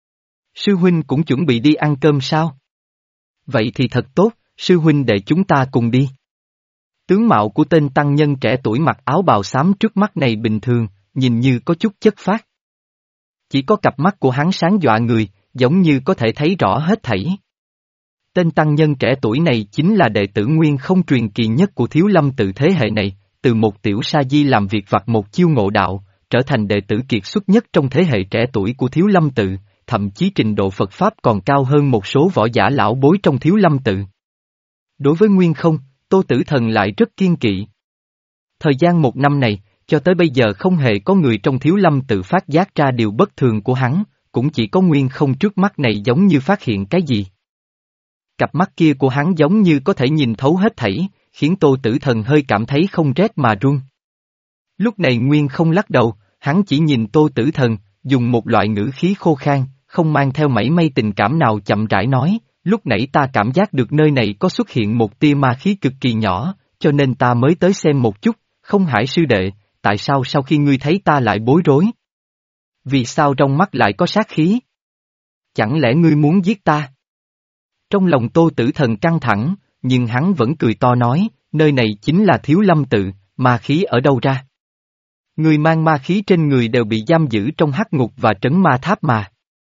Sư huynh cũng chuẩn bị đi ăn cơm sao? Vậy thì thật tốt, sư huynh để chúng ta cùng đi. Tướng mạo của tên tăng nhân trẻ tuổi mặc áo bào xám trước mắt này bình thường, nhìn như có chút chất phác. Chỉ có cặp mắt của hắn sáng dọa người, giống như có thể thấy rõ hết thảy. Tên tăng nhân trẻ tuổi này chính là đệ tử Nguyên Không truyền kỳ nhất của Thiếu Lâm tự thế hệ này, từ một tiểu sa di làm việc vặt một chiêu ngộ đạo, trở thành đệ tử kiệt xuất nhất trong thế hệ trẻ tuổi của Thiếu Lâm tự, thậm chí trình độ Phật Pháp còn cao hơn một số võ giả lão bối trong Thiếu Lâm tự. Đối với Nguyên Không, Tô Tử Thần lại rất kiên kỵ. Thời gian một năm này, cho tới bây giờ không hề có người trong Thiếu Lâm tự phát giác ra điều bất thường của hắn, cũng chỉ có Nguyên Không trước mắt này giống như phát hiện cái gì. Cặp mắt kia của hắn giống như có thể nhìn thấu hết thảy, khiến Tô Tử Thần hơi cảm thấy không rét mà run. Lúc này Nguyên Không lắc đầu, hắn chỉ nhìn Tô Tử Thần, dùng một loại ngữ khí khô khan, không mang theo mảy may tình cảm nào chậm rãi nói, lúc nãy ta cảm giác được nơi này có xuất hiện một tia ma khí cực kỳ nhỏ, cho nên ta mới tới xem một chút, không Hải sư đệ, tại sao sau khi ngươi thấy ta lại bối rối? Vì sao trong mắt lại có sát khí? Chẳng lẽ ngươi muốn giết ta? Trong lòng Tô Tử Thần căng thẳng, nhưng hắn vẫn cười to nói, nơi này chính là Thiếu Lâm tự, ma khí ở đâu ra? Người mang ma khí trên người đều bị giam giữ trong hắc ngục và trấn ma tháp mà.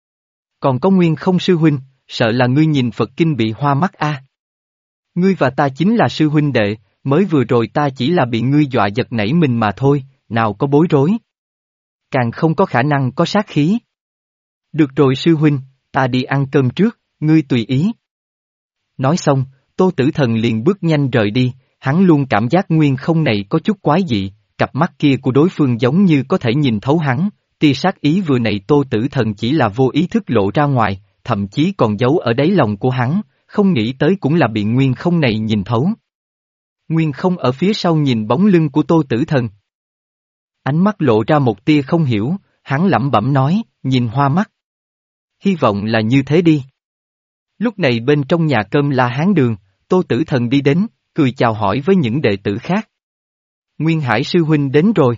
Còn có Nguyên Không sư huynh, sợ là ngươi nhìn Phật kinh bị hoa mắt a. À. Ngươi và ta chính là sư huynh đệ, mới vừa rồi ta chỉ là bị ngươi dọa giật nảy mình mà thôi, nào có bối rối. Càng không có khả năng có sát khí. Được rồi sư huynh, ta đi ăn cơm trước, ngươi tùy ý. Nói xong, Tô Tử Thần liền bước nhanh rời đi, hắn luôn cảm giác Nguyên Không này có chút quái dị, cặp mắt kia của đối phương giống như có thể nhìn thấu hắn, tia sát ý vừa nãy Tô Tử Thần chỉ là vô ý thức lộ ra ngoài, thậm chí còn giấu ở đáy lòng của hắn, không nghĩ tới cũng là bị Nguyên Không này nhìn thấu. Nguyên Không ở phía sau nhìn bóng lưng của Tô Tử Thần. Ánh mắt lộ ra một tia không hiểu, hắn lẩm bẩm nói, nhìn hoa mắt. Hy vọng là như thế đi. Lúc này bên trong nhà cơm La Hán đường, Tô Tử Thần đi đến, cười chào hỏi với những đệ tử khác. Nguyên Hải sư huynh đến rồi.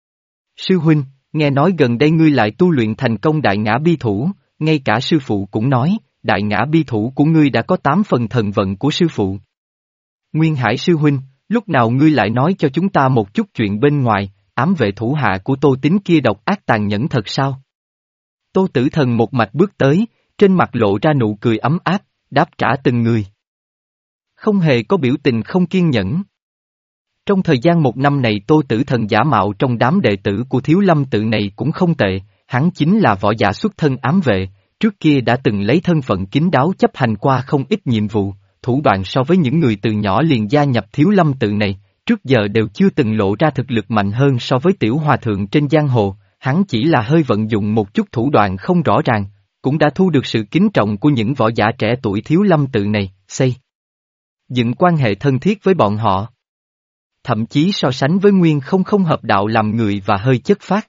Sư huynh, nghe nói gần đây ngươi lại tu luyện thành công đại ngã bi thủ, ngay cả sư phụ cũng nói, đại ngã bi thủ của ngươi đã có tám phần thần vận của sư phụ. Nguyên Hải sư huynh, lúc nào ngươi lại nói cho chúng ta một chút chuyện bên ngoài, ám vệ thủ hạ của Tô Tín kia độc ác tàn nhẫn thật sao? Tô Tử Thần một mạch bước tới, trên mặt lộ ra nụ cười ấm áp, đáp trả từng người. Không hề có biểu tình không kiên nhẫn. Trong thời gian một năm này Tô Tử Thần giả mạo trong đám đệ tử của Thiếu Lâm tự này cũng không tệ, hắn chính là võ giả xuất thân ám vệ, trước kia đã từng lấy thân phận kín đáo chấp hành qua không ít nhiệm vụ, thủ đoạn so với những người từ nhỏ liền gia nhập Thiếu Lâm tự này, trước giờ đều chưa từng lộ ra thực lực mạnh hơn so với tiểu hòa thượng trên giang hồ, hắn chỉ là hơi vận dụng một chút thủ đoạn không rõ ràng, cũng đã thu được sự kính trọng của những võ giả trẻ tuổi Thiếu Lâm tự này, xây dựng quan hệ thân thiết với bọn họ. Thậm chí so sánh với Nguyên Không không hợp đạo làm người và hơi chất phác.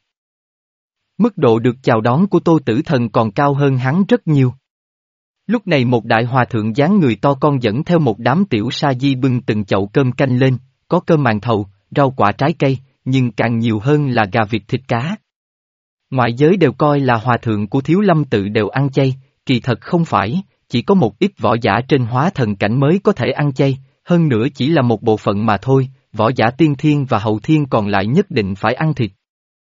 Mức độ được chào đón của Tô Tử Thần còn cao hơn hắn rất nhiều. Lúc này một đại hòa thượng dáng người to con dẫn theo một đám tiểu sa di bưng từng chậu cơm canh lên, có cơm màn thầu, rau quả trái cây, nhưng càng nhiều hơn là gà vịt thịt cá. Ngoại giới đều coi là hòa thượng của Thiếu Lâm tự đều ăn chay, kỳ thật không phải, chỉ có một ít võ giả trên hóa thần cảnh mới có thể ăn chay, hơn nữa chỉ là một bộ phận mà thôi, võ giả tiên thiên và hậu thiên còn lại nhất định phải ăn thịt.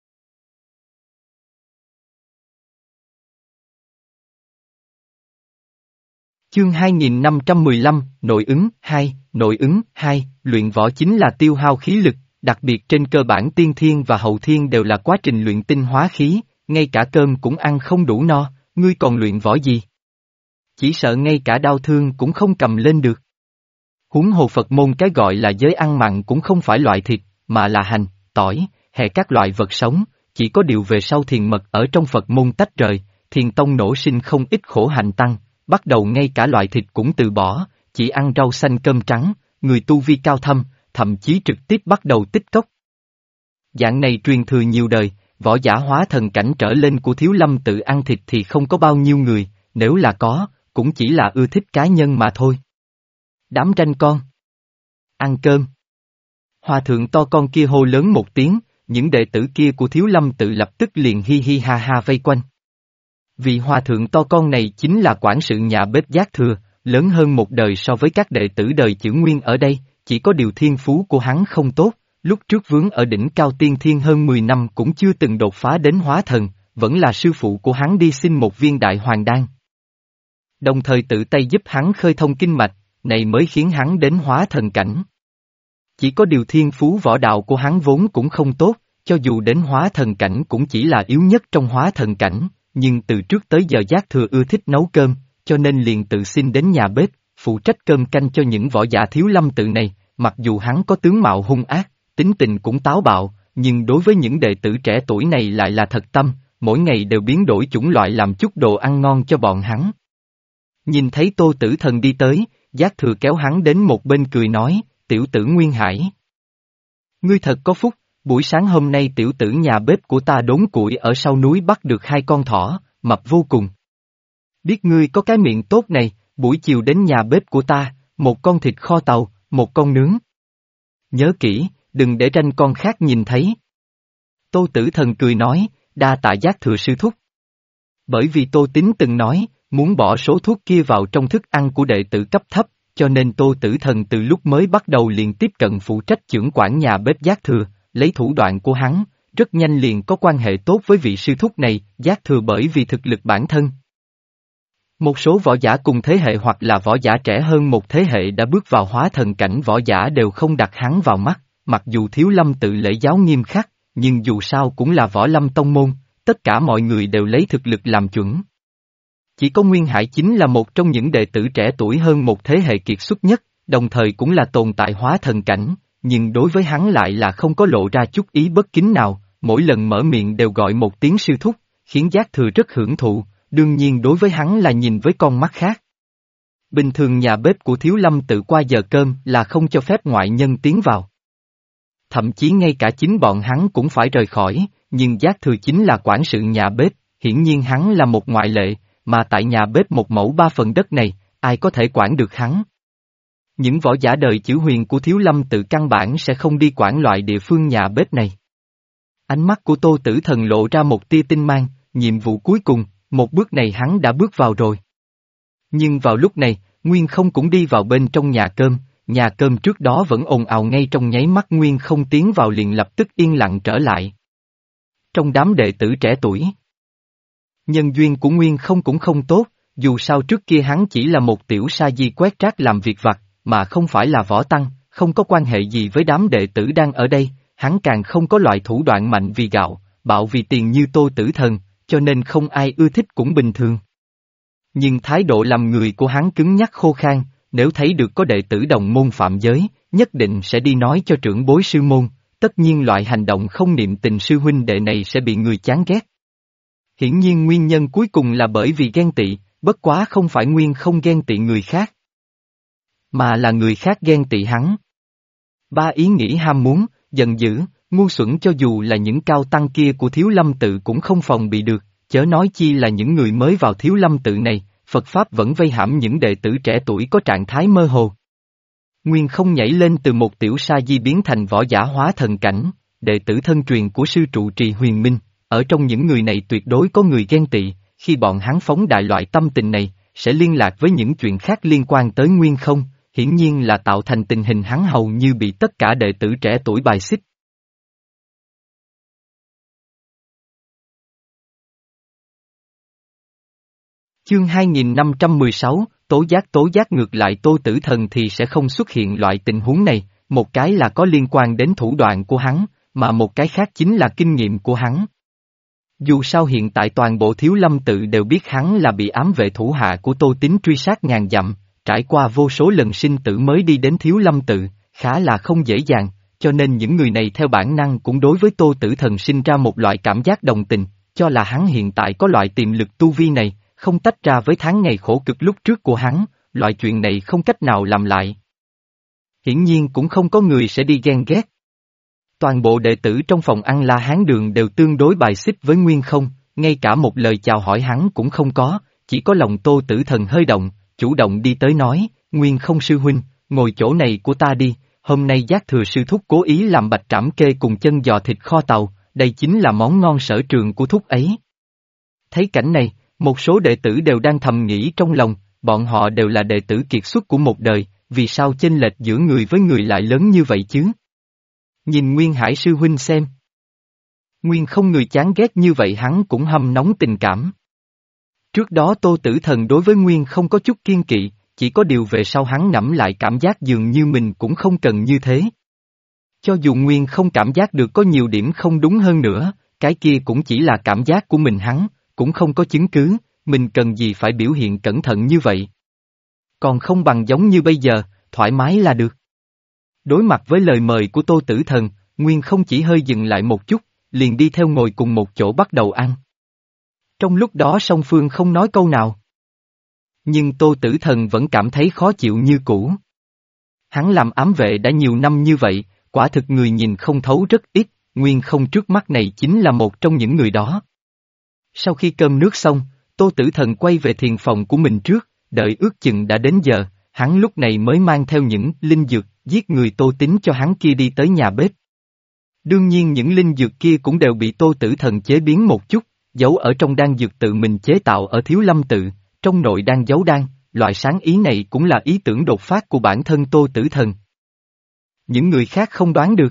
Chương hai nghìn năm trăm mười lăm, Nội ứng, hai, Nội ứng, hai, luyện võ chính là tiêu hao khí lực, đặc biệt trên cơ bản tiên thiên và hậu thiên đều là quá trình luyện tinh hóa khí, ngay cả cơm cũng ăn không đủ no, ngươi còn luyện võ gì? Chỉ sợ ngay cả đau thương cũng không cầm lên được. Huống hồ Phật môn cái gọi là giới ăn mặn cũng không phải loại thịt, mà là hành, tỏi, hệ các loại vật sống, chỉ có điều về sau thiền mật ở trong Phật môn tách rời, thiền tông nổ sinh không ít khổ hạnh tăng, bắt đầu ngay cả loại thịt cũng từ bỏ, chỉ ăn rau xanh cơm trắng, người tu vi cao thâm, thậm chí trực tiếp bắt đầu tích cốc. Dạng này truyền thừa nhiều đời, võ giả hóa thần cảnh trở lên của Thiếu Lâm tự ăn thịt thì không có bao nhiêu người, nếu là có, cũng chỉ là ưa thích cá nhân mà thôi. Đám tranh con. Ăn cơm. Hòa thượng to con kia hô lớn một tiếng, những đệ tử kia của Thiếu Lâm tự lập tức liền hi hi ha ha vây quanh. Vị hòa thượng to con này chính là quản sự nhà bếp Giác Thừa, lớn hơn một đời so với các đệ tử đời chữ Nguyên ở đây, chỉ có điều thiên phú của hắn không tốt, lúc trước vướng ở đỉnh cao tiên thiên hơn mười năm cũng chưa từng đột phá đến hóa thần, vẫn là sư phụ của hắn đi xin một viên đại hoàng đan. Đồng thời tự tay giúp hắn khơi thông kinh mạch, này mới khiến hắn đến hóa thần cảnh. Chỉ có điều thiên phú võ đạo của hắn vốn cũng không tốt, cho dù đến hóa thần cảnh cũng chỉ là yếu nhất trong hóa thần cảnh, nhưng từ trước tới giờ Giác Thừa ưa thích nấu cơm, cho nên liền tự xin đến nhà bếp, phụ trách cơm canh cho những võ giả Thiếu Lâm tự này, mặc dù hắn có tướng mạo hung ác, tính tình cũng táo bạo, nhưng đối với những đệ tử trẻ tuổi này lại là thật tâm, mỗi ngày đều biến đổi chủng loại làm chút đồ ăn ngon cho bọn hắn. Nhìn thấy Tô Tử Thần đi tới, Giác Thừa kéo hắn đến một bên cười nói, tiểu tử Nguyên Hải. Ngươi thật có phúc, buổi sáng hôm nay tiểu tử nhà bếp của ta đốn củi ở sau núi bắt được hai con thỏ, mập vô cùng. Biết ngươi có cái miệng tốt này, buổi chiều đến nhà bếp của ta, một con thịt kho tàu, một con nướng. Nhớ kỹ, đừng để tranh con khác nhìn thấy. Tô Tử Thần cười nói, đa tạ Giác Thừa sư thúc. Bởi vì Tô Tín từng nói, muốn bỏ số thuốc kia vào trong thức ăn của đệ tử cấp thấp, cho nên Tô Tử Thần từ lúc mới bắt đầu liền tiếp cận phụ trách trưởng quản nhà bếp Giác Thừa, lấy thủ đoạn của hắn, rất nhanh liền có quan hệ tốt với vị sư thúc này, Giác Thừa bởi vì thực lực bản thân. Một số võ giả cùng thế hệ hoặc là võ giả trẻ hơn một thế hệ đã bước vào hóa thần cảnh võ giả đều không đặt hắn vào mắt, mặc dù Thiếu Lâm tự lễ giáo nghiêm khắc, nhưng dù sao cũng là võ lâm tông môn, tất cả mọi người đều lấy thực lực làm chuẩn. Chỉ có Nguyên Hải chính là một trong những đệ tử trẻ tuổi hơn một thế hệ kiệt xuất nhất, đồng thời cũng là tồn tại hóa thần cảnh, nhưng đối với hắn lại là không có lộ ra chút ý bất kính nào, mỗi lần mở miệng đều gọi một tiếng sư thúc, khiến Giác Thừa rất hưởng thụ, đương nhiên đối với hắn là nhìn với con mắt khác. Bình thường nhà bếp của Thiếu Lâm tự qua giờ cơm là không cho phép ngoại nhân tiến vào. Thậm chí ngay cả chính bọn hắn cũng phải rời khỏi, nhưng Giác Thừa chính là quản sự nhà bếp, hiển nhiên hắn là một ngoại lệ, mà tại nhà bếp một mẫu ba phần đất này, ai có thể quản được hắn. Những võ giả đời chữ huyền của Thiếu Lâm tự căn bản sẽ không đi quản loại địa phương nhà bếp này. Ánh mắt của Tô Tử Thần lộ ra một tia tinh mang, nhiệm vụ cuối cùng, một bước này hắn đã bước vào rồi. Nhưng vào lúc này, Nguyên Không cũng đi vào bên trong nhà cơm, nhà cơm trước đó vẫn ồn ào ngay trong nháy mắt Nguyên Không tiến vào liền lập tức yên lặng trở lại. Trong đám đệ tử trẻ tuổi, nhân duyên của Nguyên Không cũng không tốt, dù sao trước kia hắn chỉ là một tiểu sa di quét rác làm việc vặt, mà không phải là võ tăng, không có quan hệ gì với đám đệ tử đang ở đây, hắn càng không có loại thủ đoạn mạnh vì gạo, bạo vì tiền như Tô Tử Thần, cho nên không ai ưa thích cũng bình thường. Nhưng thái độ làm người của hắn cứng nhắc khô khan, nếu thấy được có đệ tử đồng môn phạm giới, nhất định sẽ đi nói cho trưởng bối sư môn, tất nhiên loại hành động không niệm tình sư huynh đệ này sẽ bị người chán ghét. Hiển nhiên nguyên nhân cuối cùng là bởi vì ghen tị, bất quá không phải Nguyên Không ghen tị người khác, mà là người khác ghen tị hắn. Ba ý nghĩ ham muốn, giận dữ, ngu xuẩn cho dù là những cao tăng kia của Thiếu Lâm tự cũng không phòng bị được, chớ nói chi là những người mới vào Thiếu Lâm tự này, Phật Pháp vẫn vây hãm những đệ tử trẻ tuổi có trạng thái mơ hồ. Nguyên Không nhảy lên từ một tiểu sa di biến thành võ giả hóa thần cảnh, đệ tử thân truyền của sư trụ trì Huyền Minh, ở trong những người này tuyệt đối có người ghen tị, khi bọn hắn phóng đại loại tâm tình này, sẽ liên lạc với những chuyện khác liên quan tới Nguyên Không, hiển nhiên là tạo thành tình hình hắn hầu như bị tất cả đệ tử trẻ tuổi bài xích. Chương hai nghìn năm trăm mười sáu, tố giác tố giác ngược lại Tô Tử Thần thì sẽ không xuất hiện loại tình huống này, một cái là có liên quan đến thủ đoạn của hắn, mà một cái khác chính là kinh nghiệm của hắn. Dù sao hiện tại toàn bộ Thiếu Lâm tự đều biết hắn là bị ám vệ thủ hạ của Tô Tín truy sát ngàn dặm, trải qua vô số lần sinh tử mới đi đến Thiếu Lâm tự, khá là không dễ dàng, cho nên những người này theo bản năng cũng đối với Tô Tử Thần sinh ra một loại cảm giác đồng tình, cho là hắn hiện tại có loại tiềm lực tu vi này, không tách ra với tháng ngày khổ cực lúc trước của hắn, loại chuyện này không cách nào làm lại. Hiển nhiên cũng không có người sẽ đi ghen ghét. Toàn bộ đệ tử trong phòng ăn La Hán Đường đều tương đối bài xích với Nguyên Không, ngay cả một lời chào hỏi hắn cũng không có, chỉ có lòng Tô Tử Thần hơi động, chủ động đi tới nói, Nguyên Không sư huynh, ngồi chỗ này của ta đi, hôm nay Giác Thừa sư thúc cố ý làm bạch trảm kê cùng chân giò thịt kho tàu, đây chính là món ngon sở trường của thúc ấy. Thấy cảnh này, một số đệ tử đều đang thầm nghĩ trong lòng, bọn họ đều là đệ tử kiệt xuất của một đời, vì sao chênh lệch giữa người với người lại lớn như vậy chứ? Nhìn Nguyên Hải sư huynh xem. Nguyên Không người chán ghét như vậy hắn cũng hâm nóng tình cảm. Trước đó Tô Tử Thần đối với Nguyên Không có chút kiên kỵ, chỉ có điều về sau hắn ngẫm lại cảm giác dường như mình cũng không cần như thế. Cho dù Nguyên Không cảm giác được có nhiều điểm không đúng hơn nữa, cái kia cũng chỉ là cảm giác của mình hắn, cũng không có chứng cứ, mình cần gì phải biểu hiện cẩn thận như vậy. Còn không bằng giống như bây giờ, thoải mái là được. Đối mặt với lời mời của Tô Tử Thần, Nguyên Không chỉ hơi dừng lại một chút, liền đi theo ngồi cùng một chỗ bắt đầu ăn. Trong lúc đó song phương không nói câu nào. Nhưng Tô Tử Thần vẫn cảm thấy khó chịu như cũ. Hắn làm ám vệ đã nhiều năm như vậy, quả thực người nhìn không thấu rất ít, Nguyên Không trước mắt này chính là một trong những người đó. Sau khi cơm nước xong, Tô Tử Thần quay về thiền phòng của mình trước, đợi ước chừng đã đến giờ, hắn lúc này mới mang theo những linh dược, giết người Tô Tín cho hắn kia đi tới nhà bếp. Đương nhiên những linh dược kia cũng đều bị Tô Tử Thần chế biến một chút, giấu ở trong đan dược tự mình chế tạo ở Thiếu Lâm tự, trong nội đan giấu đan, loại sáng ý này cũng là ý tưởng đột phát của bản thân Tô Tử Thần. Những người khác không đoán được.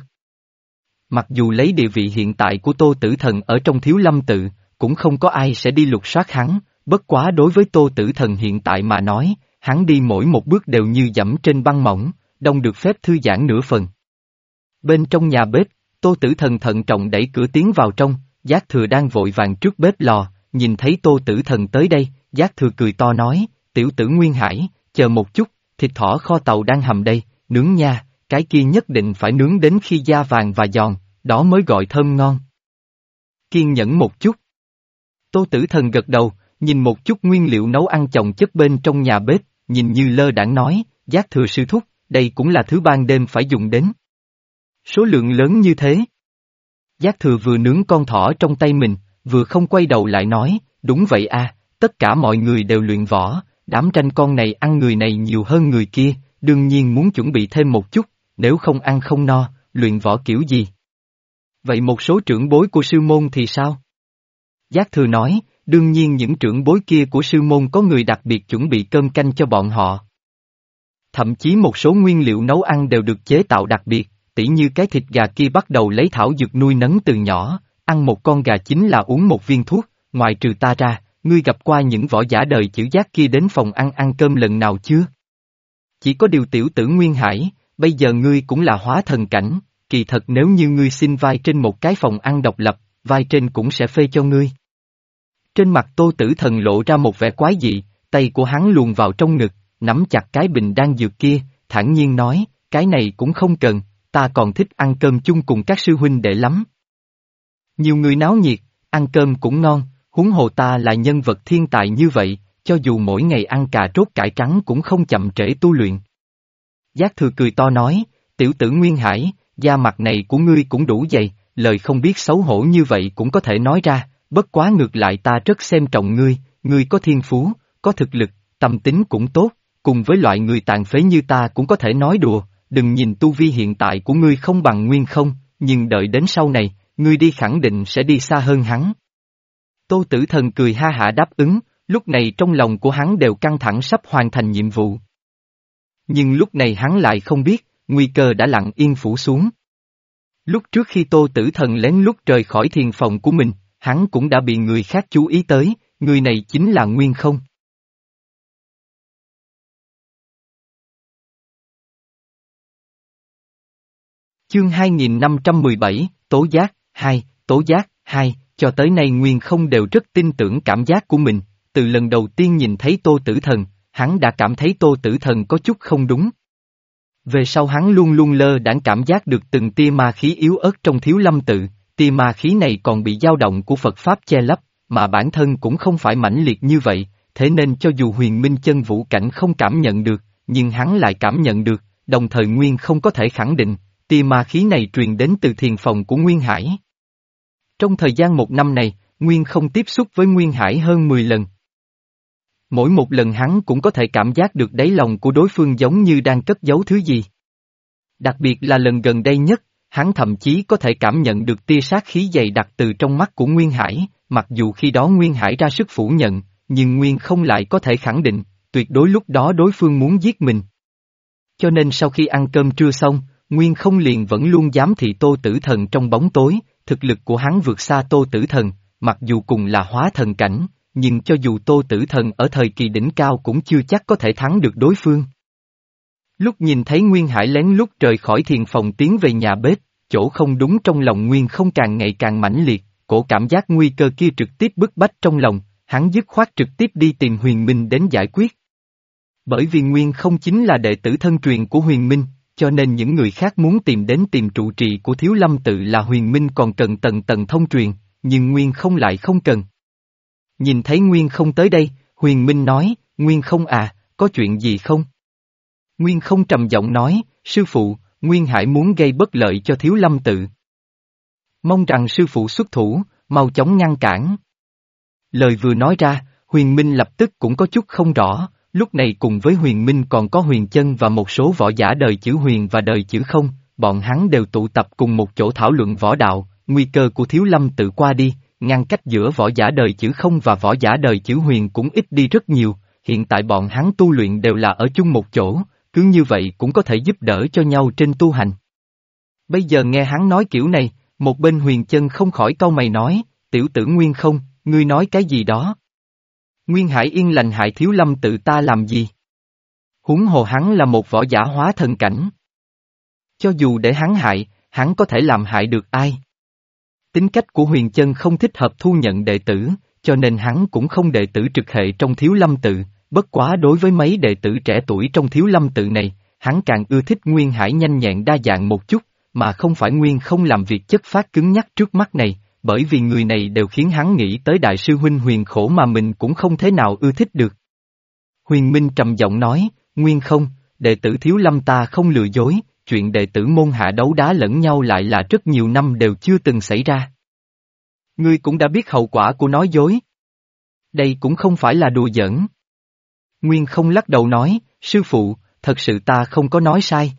Mặc dù lấy địa vị hiện tại của Tô Tử Thần ở trong Thiếu Lâm tự, cũng không có ai sẽ đi lục soát hắn, bất quá đối với Tô Tử Thần hiện tại mà nói, hắn đi mỗi một bước đều như dẫm trên băng mỏng, đông được phép thư giãn nửa phần. Bên trong nhà bếp, Tô Tử Thần thận trọng đẩy cửa tiến vào trong, Giác Thừa đang vội vàng trước bếp lò, nhìn thấy Tô Tử Thần tới đây, Giác Thừa cười to nói, tiểu tử Nguyên Hải, chờ một chút, thịt thỏ kho tàu đang hầm đây, nướng nha, cái kia nhất định phải nướng đến khi da vàng và giòn, đó mới gọi thơm ngon. Kiên nhẫn một chút. Tô Tử Thần gật đầu, nhìn một chút nguyên liệu nấu ăn chồng chất bên trong nhà bếp, nhìn như lơ đãng nói, Giác Thừa sư thúc, đây cũng là thứ ban đêm phải dùng đến. Số lượng lớn như thế. Giác Thừa vừa nướng con thỏ trong tay mình, vừa không quay đầu lại nói, đúng vậy à, tất cả mọi người đều luyện võ, đám tranh con này ăn người này nhiều hơn người kia, đương nhiên muốn chuẩn bị thêm một chút, nếu không ăn không no, luyện võ kiểu gì. Vậy một số trưởng bối của sư môn thì sao? Giác Thừa nói, đương nhiên những trưởng bối kia của sư môn có người đặc biệt chuẩn bị cơm canh cho bọn họ. Thậm chí một số nguyên liệu nấu ăn đều được chế tạo đặc biệt, tỉ như cái thịt gà kia bắt đầu lấy thảo dược nuôi nấng từ nhỏ, ăn một con gà chính là uống một viên thuốc, ngoài trừ ta ra, ngươi gặp qua những võ giả đời chữ Giác kia đến phòng ăn ăn cơm lần nào chưa? Chỉ có điều tiểu tử Nguyên Hải, bây giờ ngươi cũng là hóa thần cảnh, kỳ thật nếu như ngươi xin vai trên một cái phòng ăn độc lập, vai trên cũng sẽ phê cho ngươi. Trên mặt Tô Tử Thần lộ ra một vẻ quái dị, tay của hắn luồn vào trong ngực, nắm chặt cái bình đan dược kia, thản nhiên nói, cái này cũng không cần, ta còn thích ăn cơm chung cùng các sư huynh đệ lắm. Nhiều người náo nhiệt, ăn cơm cũng ngon, huống hồ ta là nhân vật thiên tài như vậy, cho dù mỗi ngày ăn cà rốt cải trắng cũng không chậm trễ tu luyện. Giác Thừa cười to nói, tiểu tử Nguyên Hải, da mặt này của ngươi cũng đủ dày, lời không biết xấu hổ như vậy cũng có thể nói ra, bất quá ngược lại ta rất xem trọng ngươi, ngươi có thiên phú, có thực lực, tâm tính cũng tốt, cùng với loại người tàn phế như ta cũng có thể nói đùa, đừng nhìn tu vi hiện tại của ngươi không bằng Nguyên Không, nhưng đợi đến sau này, ngươi đi khẳng định sẽ đi xa hơn hắn. Tô Tử Thần cười ha hả đáp ứng, lúc này trong lòng của hắn đều căng thẳng sắp hoàn thành nhiệm vụ. Nhưng lúc này hắn lại không biết, nguy cơ đã lặng yên phủ xuống. Lúc trước khi Tô Tử Thần lén lút rời khỏi thiền phòng của mình, hắn cũng đã bị người khác chú ý tới, người này chính là Nguyên Không. Chương hai nghìn năm trăm mười bảy, Tố Giác, hai, Tố Giác, hai, cho tới nay Nguyên Không đều rất tin tưởng cảm giác của mình, từ lần đầu tiên nhìn thấy Tô Tử Thần, hắn đã cảm thấy Tô Tử Thần có chút không đúng. Về sau hắn luôn luôn lơ đãng cảm giác được từng tia ma khí yếu ớt trong Thiếu Lâm tự, tia ma khí này còn bị dao động của Phật Pháp che lấp, mà bản thân cũng không phải mãnh liệt như vậy, thế nên cho dù Huyền Minh chân vũ cảnh không cảm nhận được, nhưng hắn lại cảm nhận được, đồng thời Nguyên không có thể khẳng định, tia ma khí này truyền đến từ thiền phòng của Nguyên Hải. Trong thời gian một năm này, Nguyên không tiếp xúc với Nguyên Hải hơn mười lần. Mỗi một lần hắn cũng có thể cảm giác được đáy lòng của đối phương giống như đang cất giấu thứ gì. Đặc biệt là lần gần đây nhất, hắn thậm chí có thể cảm nhận được tia sát khí dày đặc từ trong mắt của Nguyên Hải, mặc dù khi đó Nguyên Hải ra sức phủ nhận, nhưng Nguyên không lại có thể khẳng định, tuyệt đối lúc đó đối phương muốn giết mình. Cho nên sau khi ăn cơm trưa xong, Nguyên không liền vẫn luôn giám thị Tô Tử Thần trong bóng tối, thực lực của hắn vượt xa Tô Tử Thần, mặc dù cùng là hóa thần cảnh, nhưng cho dù Tô Tử Thần ở thời kỳ đỉnh cao cũng chưa chắc có thể thắng được đối phương. Lúc nhìn thấy Nguyên Hải lén lút rời khỏi thiền phòng tiến về nhà bếp, chỗ không đúng trong lòng Nguyên không càng ngày càng mãnh liệt, cổ cảm giác nguy cơ kia trực tiếp bức bách trong lòng, hắn dứt khoát trực tiếp đi tìm Huyền Minh đến giải quyết. Bởi vì Nguyên không chính là đệ tử thân truyền của Huyền Minh, cho nên những người khác muốn tìm đến tìm trụ trì của Thiếu Lâm tự là Huyền Minh còn cần tầng tầng thông truyền, nhưng Nguyên không lại không cần. Nhìn thấy Nguyên không tới đây, Huyền Minh nói, Nguyên không à, có chuyện gì không? Nguyên không trầm giọng nói, sư phụ, Nguyên Hải muốn gây bất lợi cho Thiếu Lâm tự. Mong rằng sư phụ xuất thủ, mau chóng ngăn cản. Lời vừa nói ra, Huyền Minh lập tức cũng có chút không rõ, lúc này cùng với Huyền Minh còn có Huyền Chân và một số võ giả đời chữ Huyền và đời chữ Không, bọn hắn đều tụ tập cùng một chỗ thảo luận võ đạo, nguy cơ của Thiếu Lâm tự qua đi, ngăn cách giữa võ giả đời chữ Không và võ giả đời chữ Huyền cũng ít đi rất nhiều, hiện tại bọn hắn tu luyện đều là ở chung một chỗ, cứ như vậy cũng có thể giúp đỡ cho nhau trên tu hành. Bây giờ nghe hắn nói kiểu này, một bên Huyền Chân không khỏi cau mày nói, tiểu tử Nguyên không, ngươi nói cái gì đó? Nguyên Hải yên lành hại Thiếu Lâm tự ta làm gì? Huống hồ hắn là một võ giả hóa thần cảnh. Cho dù để hắn hại, hắn có thể làm hại được ai? Tính cách của Huyền Chân không thích hợp thu nhận đệ tử, cho nên hắn cũng không đệ tử trực hệ trong Thiếu Lâm tự, bất quá đối với mấy đệ tử trẻ tuổi trong Thiếu Lâm tự này, hắn càng ưa thích Nguyên Hải nhanh nhẹn đa dạng một chút, mà không phải Nguyên không làm việc chất phác cứng nhắc trước mắt này, bởi vì người này đều khiến hắn nghĩ tới đại sư huynh Huyền Khổ mà mình cũng không thế nào ưa thích được. Huyền Minh trầm giọng nói, Nguyên không, đệ tử Thiếu Lâm ta không lừa dối, chuyện đệ tử môn hạ đấu đá lẫn nhau lại là rất nhiều năm đều chưa từng xảy ra. Ngươi cũng đã biết hậu quả của nói dối. Đây cũng không phải là đùa giỡn. Nguyên không lắc đầu nói, sư phụ, thật sự ta không có nói sai.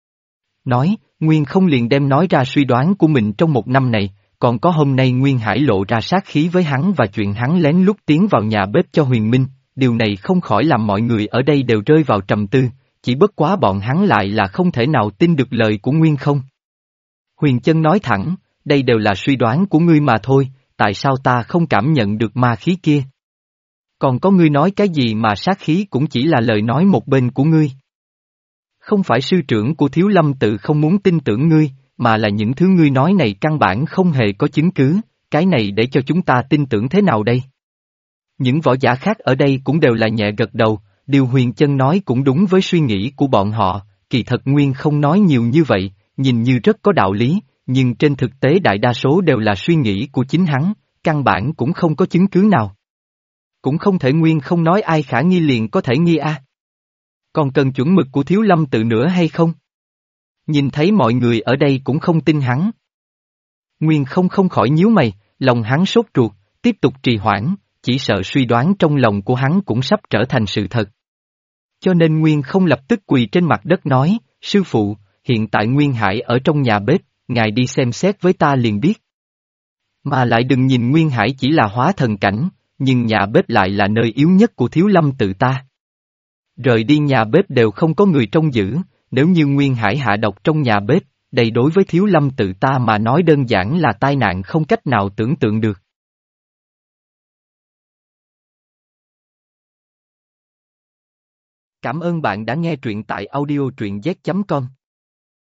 Nói, Nguyên không liền đem nói ra suy đoán của mình trong một năm này, còn có hôm nay Nguyên Hải lộ ra sát khí với hắn và chuyện hắn lén lút tiến vào nhà bếp cho Huyền Minh, điều này không khỏi làm mọi người ở đây đều rơi vào trầm tư, chỉ bất quá bọn hắn lại là không thể nào tin được lời của Nguyên không. Huyền Chân nói thẳng, đây đều là suy đoán của ngươi mà thôi, tại sao ta không cảm nhận được ma khí kia? Còn có ngươi nói cái gì mà sát khí cũng chỉ là lời nói một bên của ngươi. Không phải sư trưởng của Thiếu Lâm tự không muốn tin tưởng ngươi, mà là những thứ ngươi nói này căn bản không hề có chứng cứ, cái này để cho chúng ta tin tưởng thế nào đây? Những võ giả khác ở đây cũng đều là nhẹ gật đầu, điều Huyền Chân nói cũng đúng với suy nghĩ của bọn họ, kỳ thật Nguyên không nói nhiều như vậy, nhìn như rất có đạo lý, nhưng trên thực tế đại đa số đều là suy nghĩ của chính hắn, căn bản cũng không có chứng cứ nào. Cũng không thể Nguyên không nói ai khả nghi liền có thể nghi a. Còn cần chuẩn mực của Thiếu Lâm tự nữa hay không? Nhìn thấy mọi người ở đây cũng không tin hắn. Nguyên không không khỏi nhíu mày, lòng hắn sốt ruột, tiếp tục trì hoãn, chỉ sợ suy đoán trong lòng của hắn cũng sắp trở thành sự thật. Cho nên Nguyên không lập tức quỳ trên mặt đất nói, sư phụ, hiện tại Nguyên Hải ở trong nhà bếp, ngài đi xem xét với ta liền biết. Mà lại đừng nhìn Nguyên Hải chỉ là hóa thần cảnh, nhưng nhà bếp lại là nơi yếu nhất của Thiếu Lâm tự ta. Rời đi nhà bếp đều không có người trông giữ, nếu như Nguyên Hải hạ độc trong nhà bếp, đây đối với Thiếu Lâm tự ta mà nói đơn giản là tai nạn không cách nào tưởng tượng được. Cảm ơn bạn đã nghe truyện tại audio truyện z chấm com.